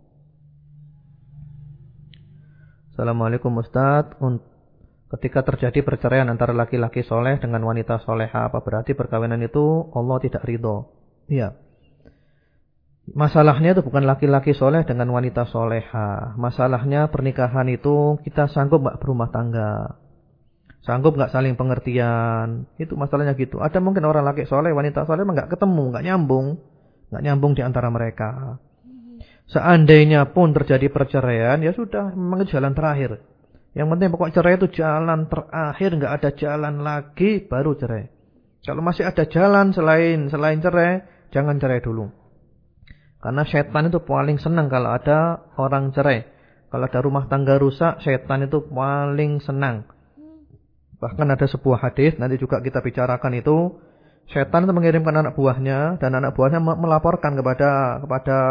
Assalamualaikum Ustadz. Ketika terjadi perceraian antara laki-laki soleh dengan wanita soleha, apa berarti perkawinan itu Allah tidak ridho? Iya. Masalahnya itu bukan laki-laki soleh dengan wanita soleha. Masalahnya pernikahan itu kita sanggup gak berumah tangga, sanggup gak saling pengertian. Itu masalahnya gitu. Ada mungkin orang laki soleh, wanita soleh memang gak ketemu, gak nyambung di antara mereka. Seandainya pun terjadi perceraian, ya sudah, memang jalan terakhir. Yang penting pokok cerai itu jalan terakhir, enggak ada jalan lagi baru cerai. Kalau masih ada jalan selain cerai, jangan cerai dulu. Karena setan itu paling senang kalau ada orang cerai. Kalau ada rumah tangga rusak, setan itu paling senang. Bahkan ada sebuah hadis, nanti juga kita bicarakan itu, setan itu mengirimkan anak buahnya dan anak buahnya melaporkan kepada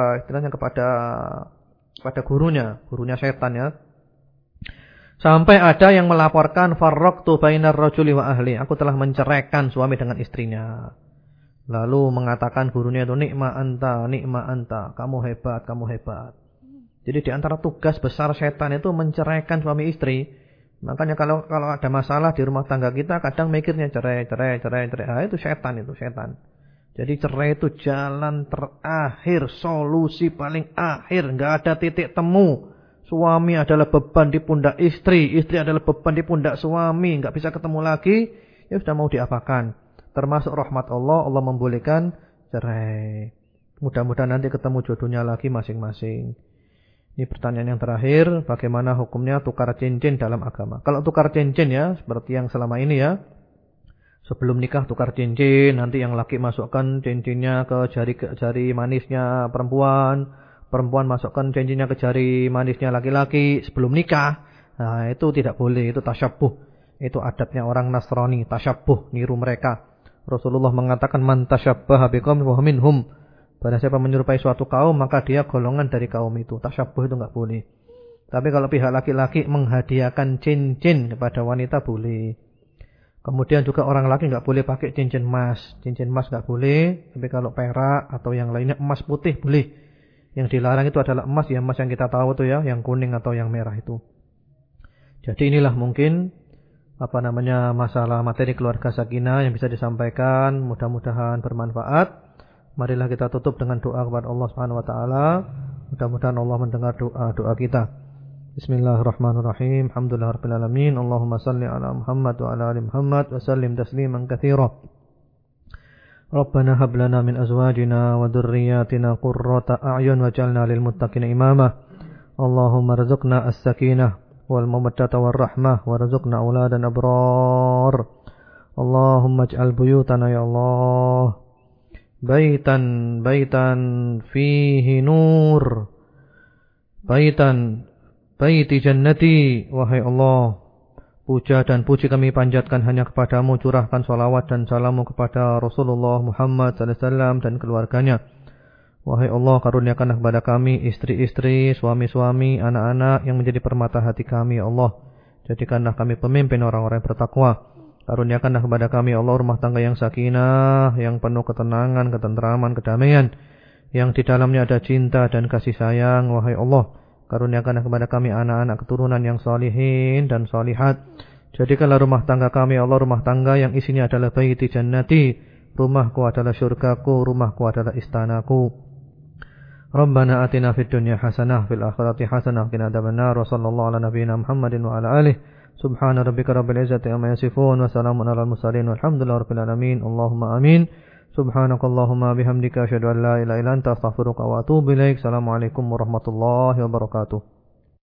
gurunya setan ya. Sampai ada yang melaporkan farraqtu bainar rajuli wa ahli. Aku telah menceraikan suami dengan istrinya. Lalu mengatakan gurunya itu nikma anta. Kamu hebat. Jadi di antara tugas besar setan itu menceraikan suami istri. Makanya kalau ada masalah di rumah tangga kita kadang mikirnya cerai. Ah, itu setan. Jadi cerai itu jalan terakhir, solusi paling akhir, enggak ada titik temu. Suami adalah beban di pundak istri adalah beban di pundak suami, enggak bisa ketemu lagi, ya sudah mau diapakan. Termasuk rahmat Allah membolehkan cerai. Mudah-mudahan nanti ketemu jodohnya lagi masing-masing. Ini pertanyaan yang terakhir, bagaimana hukumnya tukar cincin dalam agama? Kalau tukar cincin ya, seperti yang selama ini ya. Sebelum nikah tukar cincin, nanti yang laki masukkan cincinnya ke jari manisnya perempuan. Perempuan masukkan cincinnya ke jari manisnya laki-laki sebelum nikah. Nah, itu tidak boleh, itu tasyabbuh. Itu adabnya orang Nasrani, tasyabbuh, niru mereka. Rasulullah mengatakan man tasyabbaha biqaumin fa minhum. Barang siapa menyerupai suatu kaum, maka dia golongan dari kaum itu. Tasyabbuh itu enggak boleh. Tapi kalau pihak laki-laki menghadiahkan cincin kepada wanita boleh. Kemudian juga orang laki enggak boleh pakai cincin emas. Cincin emas enggak boleh, tapi kalau perak atau yang lainnya emas putih boleh. Yang dilarang itu adalah emas yang kita tahu tuh ya, yang kuning atau yang merah itu. Jadi inilah mungkin masalah materi keluarga sakinah yang bisa disampaikan, mudah-mudahan bermanfaat. Marilah kita tutup dengan doa kepada Allah Subhanahu wa taala. Mudah-mudahan Allah mendengar doa kita. Bismillahirrahmanirrahim. Alhamdulillahirabbil alamin. Allahumma shalli ala Muhammad wa ala ali Muhammad wa sallim tasliman katsira. Rabbana hab lana min azwajina wa dhurriyyatina qurrata a'yun waj'alna lil muttaqina imama. Allahumma rzuqna as-sakinah wal mawaddata war rahmah warzuqna auladan abrar. Allahumma ij'al buyutana ya Allah baitan fihi nur, baiti jannati. Wahai Allah, puja dan puji kami panjatkan hanya kepadamu. Curahkan salawat dan salamu kepada Rasulullah Muhammad SAW dan keluarganya. Wahai Allah, karuniakanlah kepada kami istri-istri, suami-suami, anak-anak yang menjadi permata hati kami. Ya Allah, jadikanlah kami pemimpin orang-orang yang bertakwa. Karuniakanlah kepada kami Allah rumah tangga yang sakinah, yang penuh ketenangan, ketentraman, kedamaian, yang di dalamnya ada cinta dan kasih sayang. Wahai Allah, karuniakanlah kepada kami anak-anak keturunan yang salihin dan salihat. Jadikanlah rumah tangga kami Allah rumah tangga yang isinya adalah baiti jannati. Rumahku adalah syurgaku, rumahku adalah istanaku. Rabbana atina fid dunya hasanah fil akhirati hasanah qina adzabannar. Wa sallallahu ala nabiyyina Muhammadin wa ala alihi. Subhana rabbika rabbil izzati amma yasifun wa salamun alal mursalin walhamdulillahi rabbil alamin. Allahumma amin. Subhanakallahumma bihamdika asyhadu an la ilaha illa anta astaghfiruka wa atubu ilaik. Assalamualaikum warahmatullahi wabarakatuh.